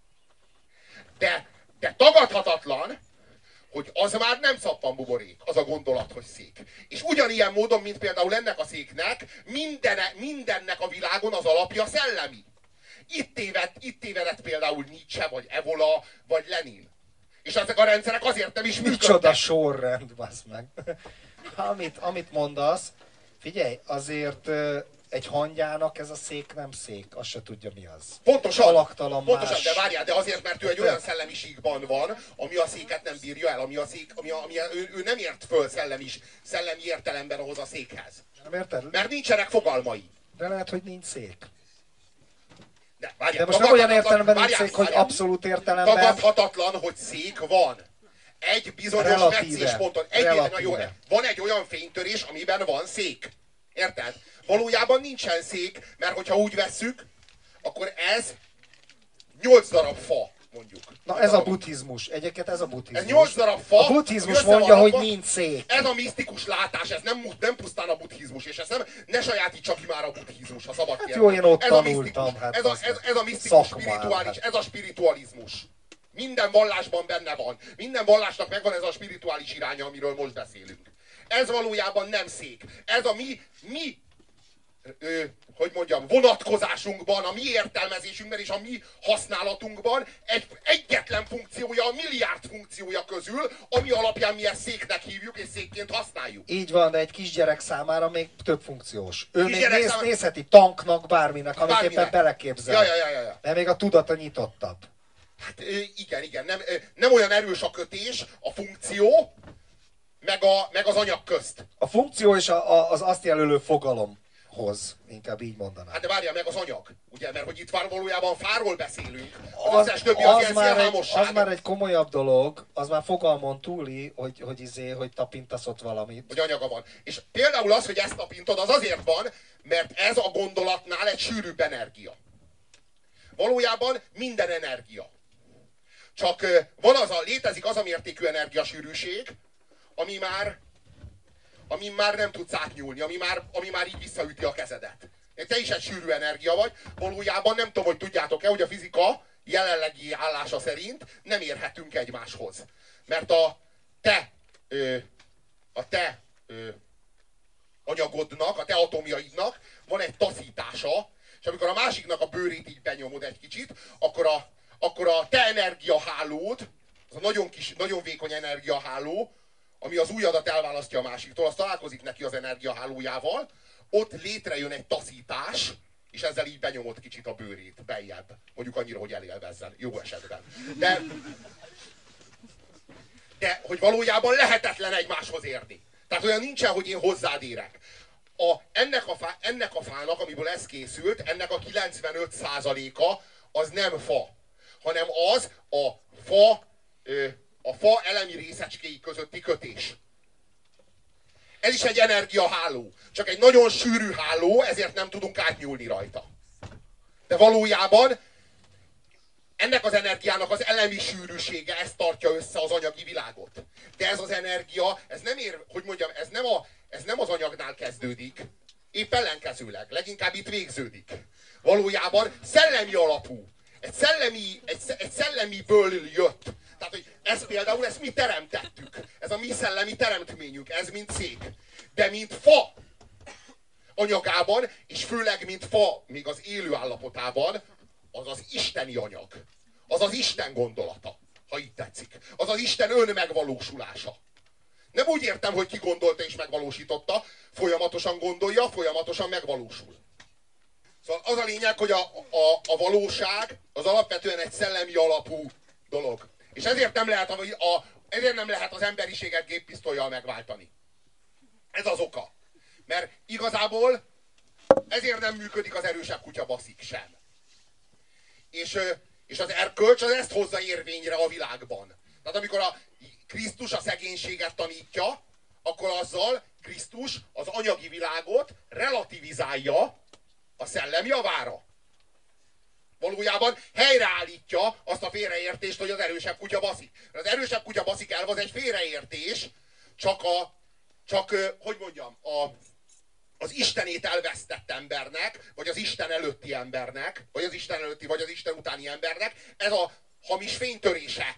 De tagadhatatlan, hogy az már nem szappanbuborék, az a gondolat, hogy szék. És ugyanilyen módon, mint például ennek a széknek, mindennek a világon az alapja szellemi. Itt tévedett például Nietzsche, vagy Evola, vagy Lenin. És ezek a rendszerek azért nem is működtek. Micsoda sorrend, bassz meg. Amit mondasz, figyelj, azért egy hangyának ez a szék nem szék, azt se tudja mi az. Pontosan, alaktalan pontosan, más. de várjál, de azért, mert ő egy olyan szellemisíkban van, ami a széket nem bírja el, ő nem ért föl szellemi értelemben ahhoz a székhez. Nem érted? Mert nincsenek fogalmai. De lehet, hogy nincs szék. De, várjál, De most nem olyan értelemben nincs szék, hogy abszolút értelemben. Tagadhatatlan, hogy szék van. Egy bizonyos meccésponton. Van egy olyan fénytörés, amiben van szék. Érted? Valójában nincsen szék, mert hogyha úgy vesszük, akkor ez 8 darab fa, mondjuk. Na ez a buddhizmus. Egyébként ez a buddhizmus. Ez 8 darab fa. A buddhizmus mondja, hogy nincs szék. Ez a misztikus látás, ez nem pusztán a buddhizmus, és ezt ne sajátítsa ki már a buddhizmus, ha szabad kérni. Jó, én ott tanultam. Ez a misztikus, spirituális, ez a spiritualizmus. Minden vallásban benne van. Minden vallásnak megvan ez a spirituális iránya, amiről most beszélünk. Ez valójában nem szék. Ez a mi vonatkozásunkban, a mi értelmezésünkben és a mi használatunkban egyetlen funkciója, a milliárd funkciója közül, ami alapján mi ezt széknek hívjuk és székként használjuk. Így van, de egy kisgyerek számára még több funkciós. Ő még nézheti tanknak, bárminek, amit éppen beleképzel. Ja. De még a tudata nyitottabb. Hát igen. Nem olyan erős a kötés, a funkció, meg az anyag közt. A funkció és az azt jelölő fogalomhoz, inkább így mondanám. Hát de várjál meg az anyag, ugye, mert hogy itt valójában fáról beszélünk. Az már egy komolyabb dolog, az már fogalmon túli, hogy tapintasz ott valamit. Hogy anyaga van. És például az, hogy ezt tapintod, az azért van, mert ez a gondolatnál egy sűrűbb energia. Valójában minden energia. Csak létezik az a mértékű energiasűrűség, ami már nem tudsz átnyúlni, ami már így visszaüti a kezedet. Te is egy sűrű energia vagy, valójában nem tudom, hogy tudjátok-e, hogy a fizika jelenlegi állása szerint nem érhetünk egymáshoz. Mert a te a te anyagodnak, a te atomjaidnak van egy taszítása, és amikor a másiknak a bőrét így benyomod egy kicsit, akkor a te energiahálód, az a nagyon kis, nagyon vékony energiaháló, ami az ujjadat elválasztja a másiktól, az találkozik neki az energiahálójával, ott létrejön egy taszítás, és ezzel így benyomod kicsit a bőrét, beljebb. Mondjuk annyira, hogy elélvezzen, jó esetben. De hogy valójában lehetetlen egymáshoz érni. Tehát olyan nincsen, hogy én hozzád érek. Ennek a fának, amiből ez készült, ennek a 95%-a az nem fa, hanem az a fa elemi részecskéi közötti kötés. Ez is egy energiaháló. Csak egy nagyon sűrű háló, ezért nem tudunk átnyúlni rajta. De valójában ennek az energiának az elemi sűrűsége, ez tartja össze az anyagi világot. De ez az energia, ez nem ér, hogy mondjam, ez nem az anyagnál kezdődik, épp ellenkezőleg, leginkább itt végződik. Valójában szellemi alapú. Egy szellemiből jött. Tehát, hogy ez például, ezt mi teremtettük. Ez a mi szellemi teremtményünk, ez mint szék. De mint fa anyagában, és főleg mint fa, még az élő állapotában, az az isteni anyag. Az az Isten gondolata, ha így tetszik. Az az Isten önmegvalósulása. Nem úgy értem, hogy ki gondolta és megvalósította, folyamatosan gondolja, folyamatosan megvalósul. Szóval az a lényeg, hogy a valóság az alapvetően egy szellemi alapú dolog. És ezért nem lehet az emberiséget géppisztollyal megváltani. Ez az oka. Mert igazából ezért nem működik az erősebb kutya baszik sem. És az erkölcs az ezt hozza érvényre a világban. Tehát amikor a Krisztus a szegénységet tanítja, akkor azzal Krisztus az anyagi világot relativizálja a szellem javára. Valójában helyreállítja azt a félreértést, hogy az erősebb kutya baszik. Az erősebb kutya baszik elv az egy félreértés, hogy mondjam, az Istenét elvesztett embernek, vagy az Isten előtti embernek, vagy az Isten előtti, vagy az Isten utáni embernek, ez a hamis fénytörése.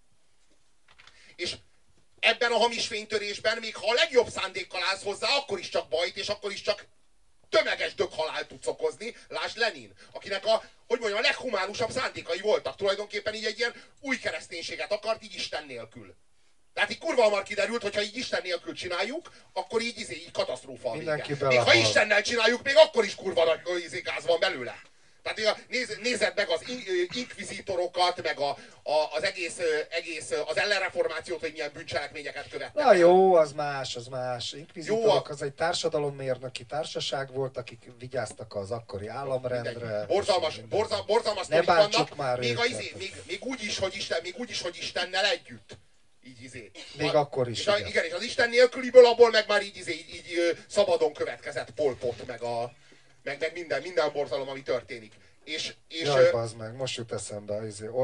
És ebben a hamis fénytörésben, még ha a legjobb szándékkal állsz hozzá, akkor is csak bajt, és akkor is csak tömeges döghalált tudsz okozni. Lásd Lenin, akinek a leghumánusabb szándékai voltak. Tulajdonképpen így egy ilyen új kereszténységet akart, így Isten nélkül. Tehát így kurva hamar kiderült, hogy ha így Isten nélkül csináljuk, akkor így katasztrófa a vége. Még ha Istennel csináljuk, még akkor is kurva nagy gáz van belőle. Tehát nézed meg az inkvizitorokat, meg az az ellenreformációt, hogy milyen bűncselekményeket követnek. Na jó, az más. Inkvizitorok az egy társadalommérnöki társaság volt, akik vigyáztak az akkori államrendre. Borzalmas ne bántsuk már még úgy is, hogy Istennel együtt. Még akkor is. Igen, és az Isten nélküliből abból meg már így szabadon következett Pol Pot, meg minden borzalom, ami történik. Jaj, bazd meg, most jut eszembe.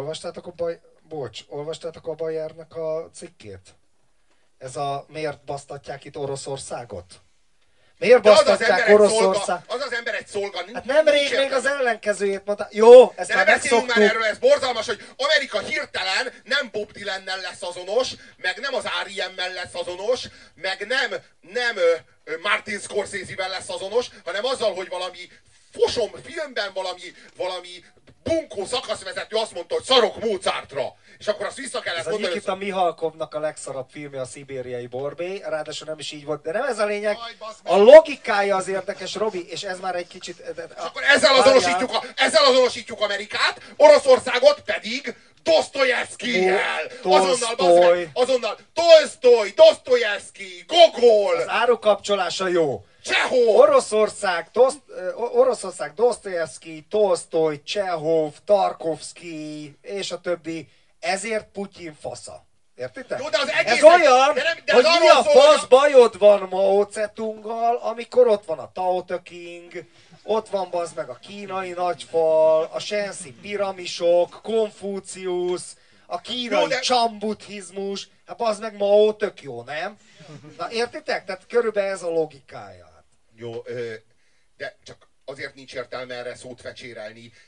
Olvastátok a Bayernek a cikkét? Ez a miért basztatják itt Oroszországot? Miért basztatják Oroszországot? Az az ember egy szolga. Hát nemrég még az ellenkezőjét mondta. Jó, ezt már megszoktuk. Már erről, ez borzalmas, hogy Amerika hirtelen nem Bob Dylannel lesz azonos, meg nem az R.E.M-mel lesz azonos, meg nem Martin Scorsese-vel lesz azonos, hanem azzal, hogy valami fosom filmben valami bunkó szakaszvezető azt mondta, hogy szarok Mozartra. És akkor azt vissza kellett mondani. Ez a Nikita Mihalkovnak a legszarabb filmje, a Szibériai Borbély, ráadásul nem is így volt, de nem ez a lényeg. A logikája az érdekes, Robi, és ez már egy kicsit... És akkor ezzel azonosítjuk Amerikát, Oroszországot pedig Dostoyevskijel. Azonnal Dostoyevski, Gogol. Az árukapcsolása jó. Csehov! Oroszország Dostoyevski, Tolstoy, Csehov, Tarkovsky és a többi. Ezért Putyin fasza. Értitek? Jó, de az egész, ez olyan, hogy mi a fasz bajod van Mao Zedonggal, amikor ott van a Tao Te Ching, ott van bazd meg a kínai nagyfal, a Shensi piramisok, Konfucius, a kínai csambuddhizmus, hát bazd meg Mao tök jó, nem? Na értitek? Tehát körülbelül ez a logikája. Jó, de csak azért nincs értelme erre szót fecsérelni,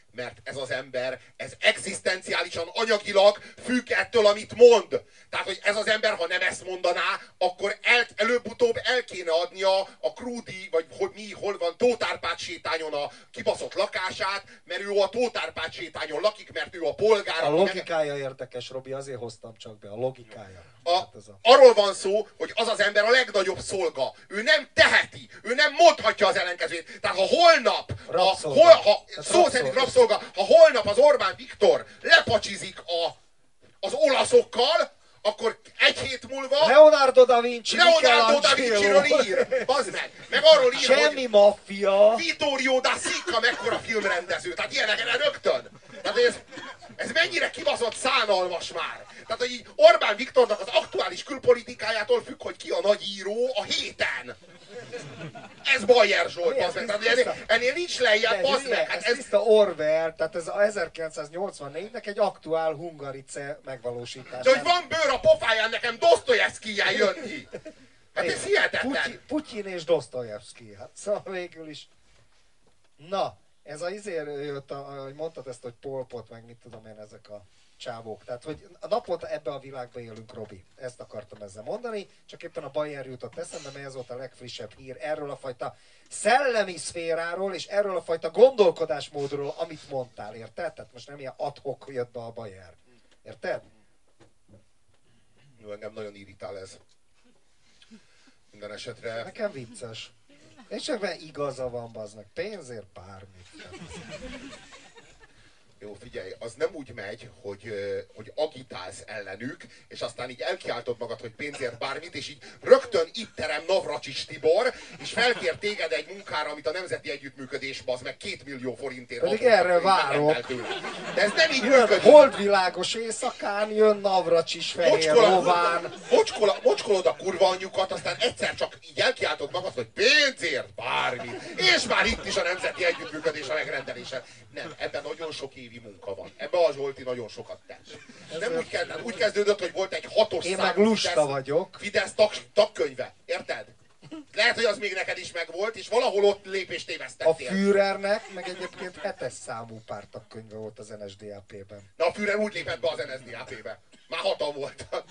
Mert ez az ember, ez egzisztenciálisan, anyagilag függ ettől, amit mond. Tehát, hogy ez az ember, ha nem ezt mondaná, akkor előbb-utóbb el kéne adnia a Krúdi, vagy hogy hol van, Tóth Árpád sétányon a kibaszott lakását, mert ő a Tóth Árpád sétányon lakik, mert ő a polgár. A logikája érdekes, Robi, azért hoztam csak be, a logikája. Arról van szó, hogy az az ember a legnagyobb szolga. Ő nem teheti, ő nem mondhatja az ellenkezőjét. Tehát ha holnap, szó szerint rabszolga, ha holnap az Orbán Viktor lepacsizik az olaszokkal, akkor egy hét múlva Leonardo da Vinci, da Vinci-ről ír. Bazd meg. Meg arról ír, semmi hogy maffia. Vittorio da Sica mekkora filmrendező. Tehát ilyenekre rögtön. Tehát ez mennyire kibaszott szánalmas már. Tehát, hogy így Orbán Viktornak az aktuális külpolitikájától függ, hogy ki a nagy író a héten. Ez Bayer Zsolt, bazd meg. Tehát ennél nincs lejjebb, bazd meg. Hát ez tiszta Orwell, tehát ez a 1984-nek egy aktuál Hungarice megvalósítás. De hogy van bőr a pofáján, nekem Dostoyevskijjel jönni. Hát ez hihetetlen. Putyin és Dostoyevski. Hát szóval végül is. Na, ez az jött, ahogy mondtad ezt, hogy Pol Pot, meg mit tudom én, ezek a csávók. Tehát, hogy a naponta ebbe a világba élünk, Robi. Ezt akartam ezzel mondani, csak éppen a Bayer jutott eszembe, mert ez volt a legfrissebb hír erről a fajta szellemi szféráról, és erről a fajta gondolkodásmódról, amit mondtál, érted? Tehát most nem ilyen ad-hoc jött be a Bayer. Érted? Engem nagyon irritál ez. Minden esetre... Nekem vicces. És ebben igaza van, baznak. Pénzért bármit. Jó, figyelj, az nem úgy megy, hogy agitálsz ellenük, és aztán így elkiáltod magad, hogy pénzért bármit, és így rögtön itt terem Navracsics Tibor, és felkér téged egy munkára, amit a Nemzeti Együttműködés, bazd meg 2 millió forintért. Pedig erre várok. De ez nem így jön működik. Holdvilágos éjszakán, jön Navracsics fehér lován. Mocskolod a kurva anyjukat, aztán egyszer csak így elkiáltod magad, hogy pénzért bármit. És már itt is a Nemzeti Együttműködés a megrendelése. Nem, ebben nagyon sok évi munka van. Ebben a Zsolti nagyon sokat tett. Nem úgy kezdődött, hogy volt egy 6-os én meg lusta vagyok. Fidesz tagkönyve. Érted? Lehet, hogy az még neked is megvolt, és valahol ott lépést tévesztettél. A Führernek meg egyébként 7-es számú pártagkönyve volt az NSDAP-ben. Na a Führer úgy lépett be az NSDAP-be. Már 6-an voltak.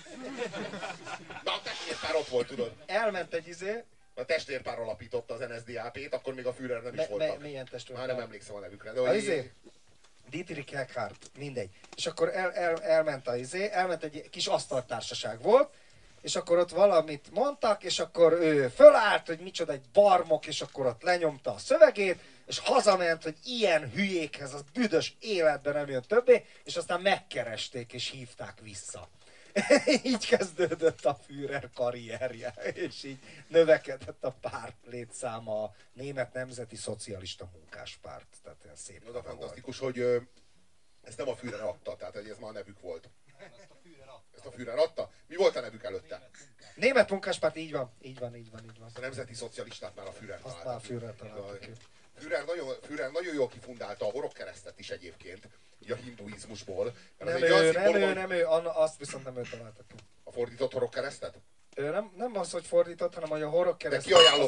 Na a testvérpár ott volt, tudod. Elment egy A testvérpár alapította az NSDAP-t, akkor még a Führer nem is voltak. Milyen testvérpár? Már nem emlékszem a nevükre. De Dietrich Eckhardt, mindegy. És akkor elment elment egy kis asztaltársaság volt, és akkor ott valamit mondtak, és akkor ő fölállt, hogy micsoda egy barmok, és akkor ott lenyomta a szövegét, és hazament, hogy ilyen hülyékhez az büdös életben nem jön többé, és aztán megkeresték, és hívták vissza. Így kezdődött a Führer karrierje, és így növekedett a párt létszáma, a Német Nemzeti Szocialista Munkáspárt. Tehát ilyen szép. Az a fantasztikus, hogy ezt nem a Führer adta, tehát ez már a nevük volt. Ezt a Führer adta? Mi volt a nevük előtte? Német Munkáspárt, így van. A Nemzeti Szocialistát már a Führer találta. Azt már a Führer találta ki. Führer nagyon jól kifundálta a horogkeresztet is egyébként, így a hinduizmusból. Nem ő, azt viszont nem ő találta ki. A fordított horogkeresztet? Nem az, hogy fordított, hanem hogy a horogkereszt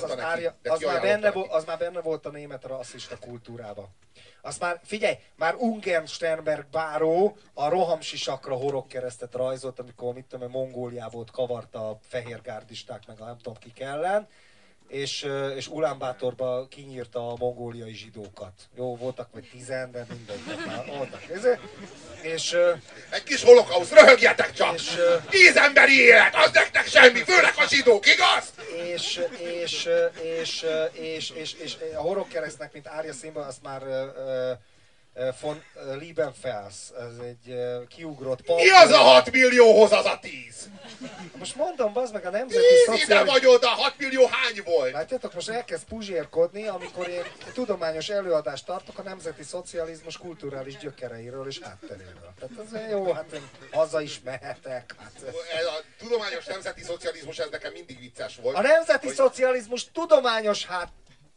az már benne volt a német rasszista kultúrába. Azt már, figyelj, már Ungern Sternberg báró a rohamsisakra horogkeresztet rajzolt, amikor mit tudom, Mongóliából kavarta a fehérgárdisták meg a nem tudom kik ellen, és Ulánbátorba kinyírta a mongóliai zsidókat. Jó, voltak vagy 10, de mindegy, voltak. És egy kis holokauszt, röhögjetek csak! 10 emberi élet, az nektek semmi, főleg a zsidók, igaz? És a horogkeresztnek, mint árja színben, azt már von Liebenfels, ez egy kiugrott pap. Mi az a 6 millióhoz az a 10? Most mondom, bazd meg a Nemzeti Szociális... ide vagy oda, 6 millió hány volt? Látjátok, most elkezd puzsérkodni, amikor én tudományos előadást tartok a nemzeti szocializmus kulturális gyökereiről és hátteréről. Tehát ez jó, hát én haza is mehetek. Hát... Ez a tudományos nemzeti szocializmus, ez nekem mindig vicces volt. A nemzeti szocializmus tudományos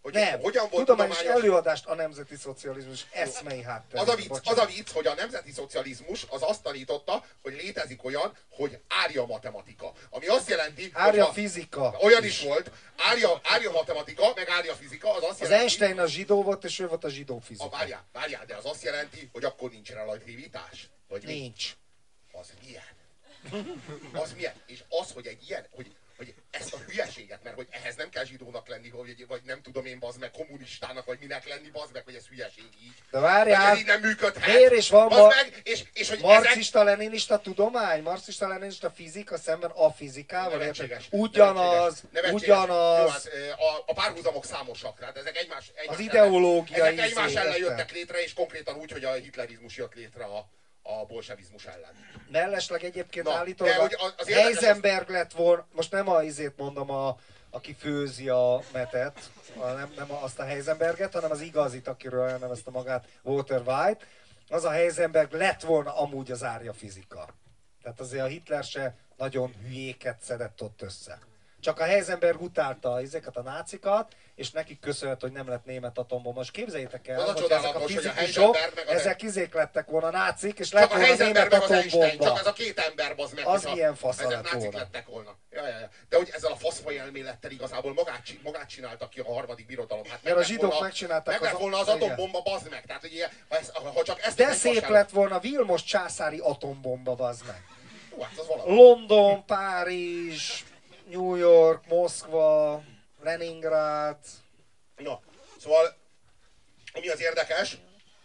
hogy nem, hogyan volt tudományos előadást a nemzeti szocializmus eszmei háttér. Az a vicc, hogy a nemzeti szocializmus az azt tanította, hogy létezik olyan, hogy árja matematika. Ami azt jelenti, árja fizika. Olyan is volt, árja matematika, meg árja fizika, az azt jelenti... Az Einstein a zsidó volt, és ő volt a zsidó fizika. Várjál, de az azt jelenti, hogy akkor nincs relativitás? Vagy nincs. Az milyen? Az milyen? És az, hogy egy ilyen, hogy ezt a hülyeséget, mert hogy ehhez nem kell zsidónak lenni, vagy nem tudom én, bazd meg, kommunistának, vagy minek lenni, bazd meg, hogy ez hülyeség így. De várjál, ez így nem működhet. miért is van meg, és hogy marxista-leninista tudomány, marxista-leninista fizika szemben a fizikával, ugyanaz. Jó, hát, a párhuzamok számosak, tehát ezek egymás az ideológia ezek egymás ellen jöttek létre, és konkrétan úgy, hogy a hitlerizmus jött létre a bolsevizmus ellen. Mellesleg egyébként állítólag Heisenberg lett volna, most nem a izét mondom, aki főzi a metet, nem azt a Heisenberget, hanem az igazit, akiről elnevezte magát Walter White, az a Heisenberg lett volna amúgy az árja fizika. Tehát azért a Hitler se nagyon hülyéket szedett ott össze. Csak a Heisenberg utálta ezeket a nácikat, és nekik köszönhető, hogy nem lett német atombomba. Most képzeljétek el, hogy ezek a fizikusok, ezek izék lettek volna nácik, és lett volna német atombomba. Csak ez a két ember, bazd meg, az milyen fasz lett nácik volna. lettek volna. Ja. De hogy ezzel a faszfaj elmélettel igazából magát csináltak ki a harmadik birodalom. Hát a zsidók megcsinálták meg volna az atombomba, bazd meg. Tehát, hogy ha csak ezt de szép lett volna Vilmos császári atombomba, bazd meg. Hát London, Párizs, New York, Moszkva, Leningrád. Na, szóval, ami az érdekes,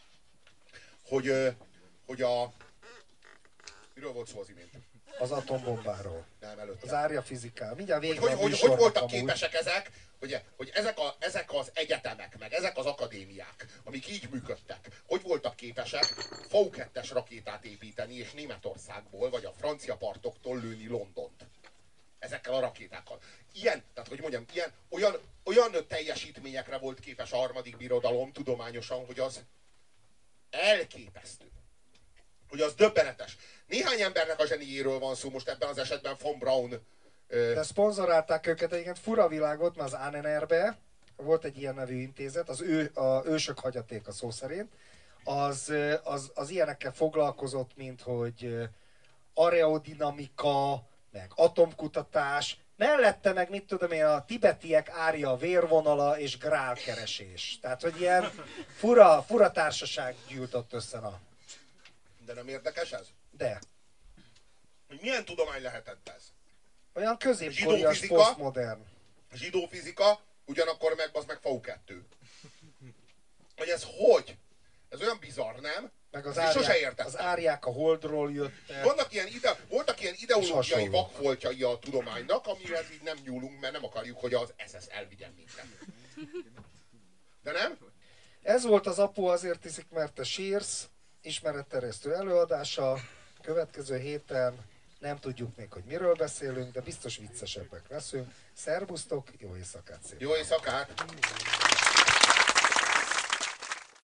hogy a... Miről volt szó az imént? Az atombombáról. Nem, előtte. Az árja fizikáról. Mindjárt végig hogy voltak képesek ezek, hogy ezek az egyetemek, meg ezek az akadémiák, amik így működtek, hogy voltak képesek V2-es rakétát építeni, és Németországból, vagy a francia partoktól lőni Londont. Ezekkel a rakétákkal. Tehát hogy mondjam, olyan teljesítményekre volt képes a harmadik birodalom tudományosan, hogy az elképesztő. Hogy az döbbenetes. Néhány embernek a zseniéről van szó, most ebben az esetben von Braun. De szponzorálták őket egyébként fura világot, mert az ANNR-be volt egy ilyen nevű intézet, az ősök hagyatéka szó szerint, az ilyenekkel foglalkozott, mint hogy aerodinamika, meg atomkutatás, mellette meg mit tudom én, a tibetiek árja vérvonala és grálkeresés. Tehát, hogy ilyen fura társaság gyűlt ott össze. De nem érdekes ez? De. Hogy milyen tudomány lehetett ez? Olyan középkorias, posztmodern. Zsidó fizika, ugyanakkor meg az meg V2. Hogy ez hogy? Ez olyan bizarr, nem? Meg az árják a holdról jöttek. Voltak ilyen ideológiai vakfoltjai a tudománynak, amihez így nem nyúlunk, mert nem akarjuk, hogy az SS elvigyen minket. De nem? Ez volt az Apu azért hiszik, mert te sírsz, ismeretterjesztő előadása. Következő héten nem tudjuk még, hogy miről beszélünk, de biztos viccesebbek leszünk. Szerbusztok, jó éjszakát szépen! Jó éjszakát!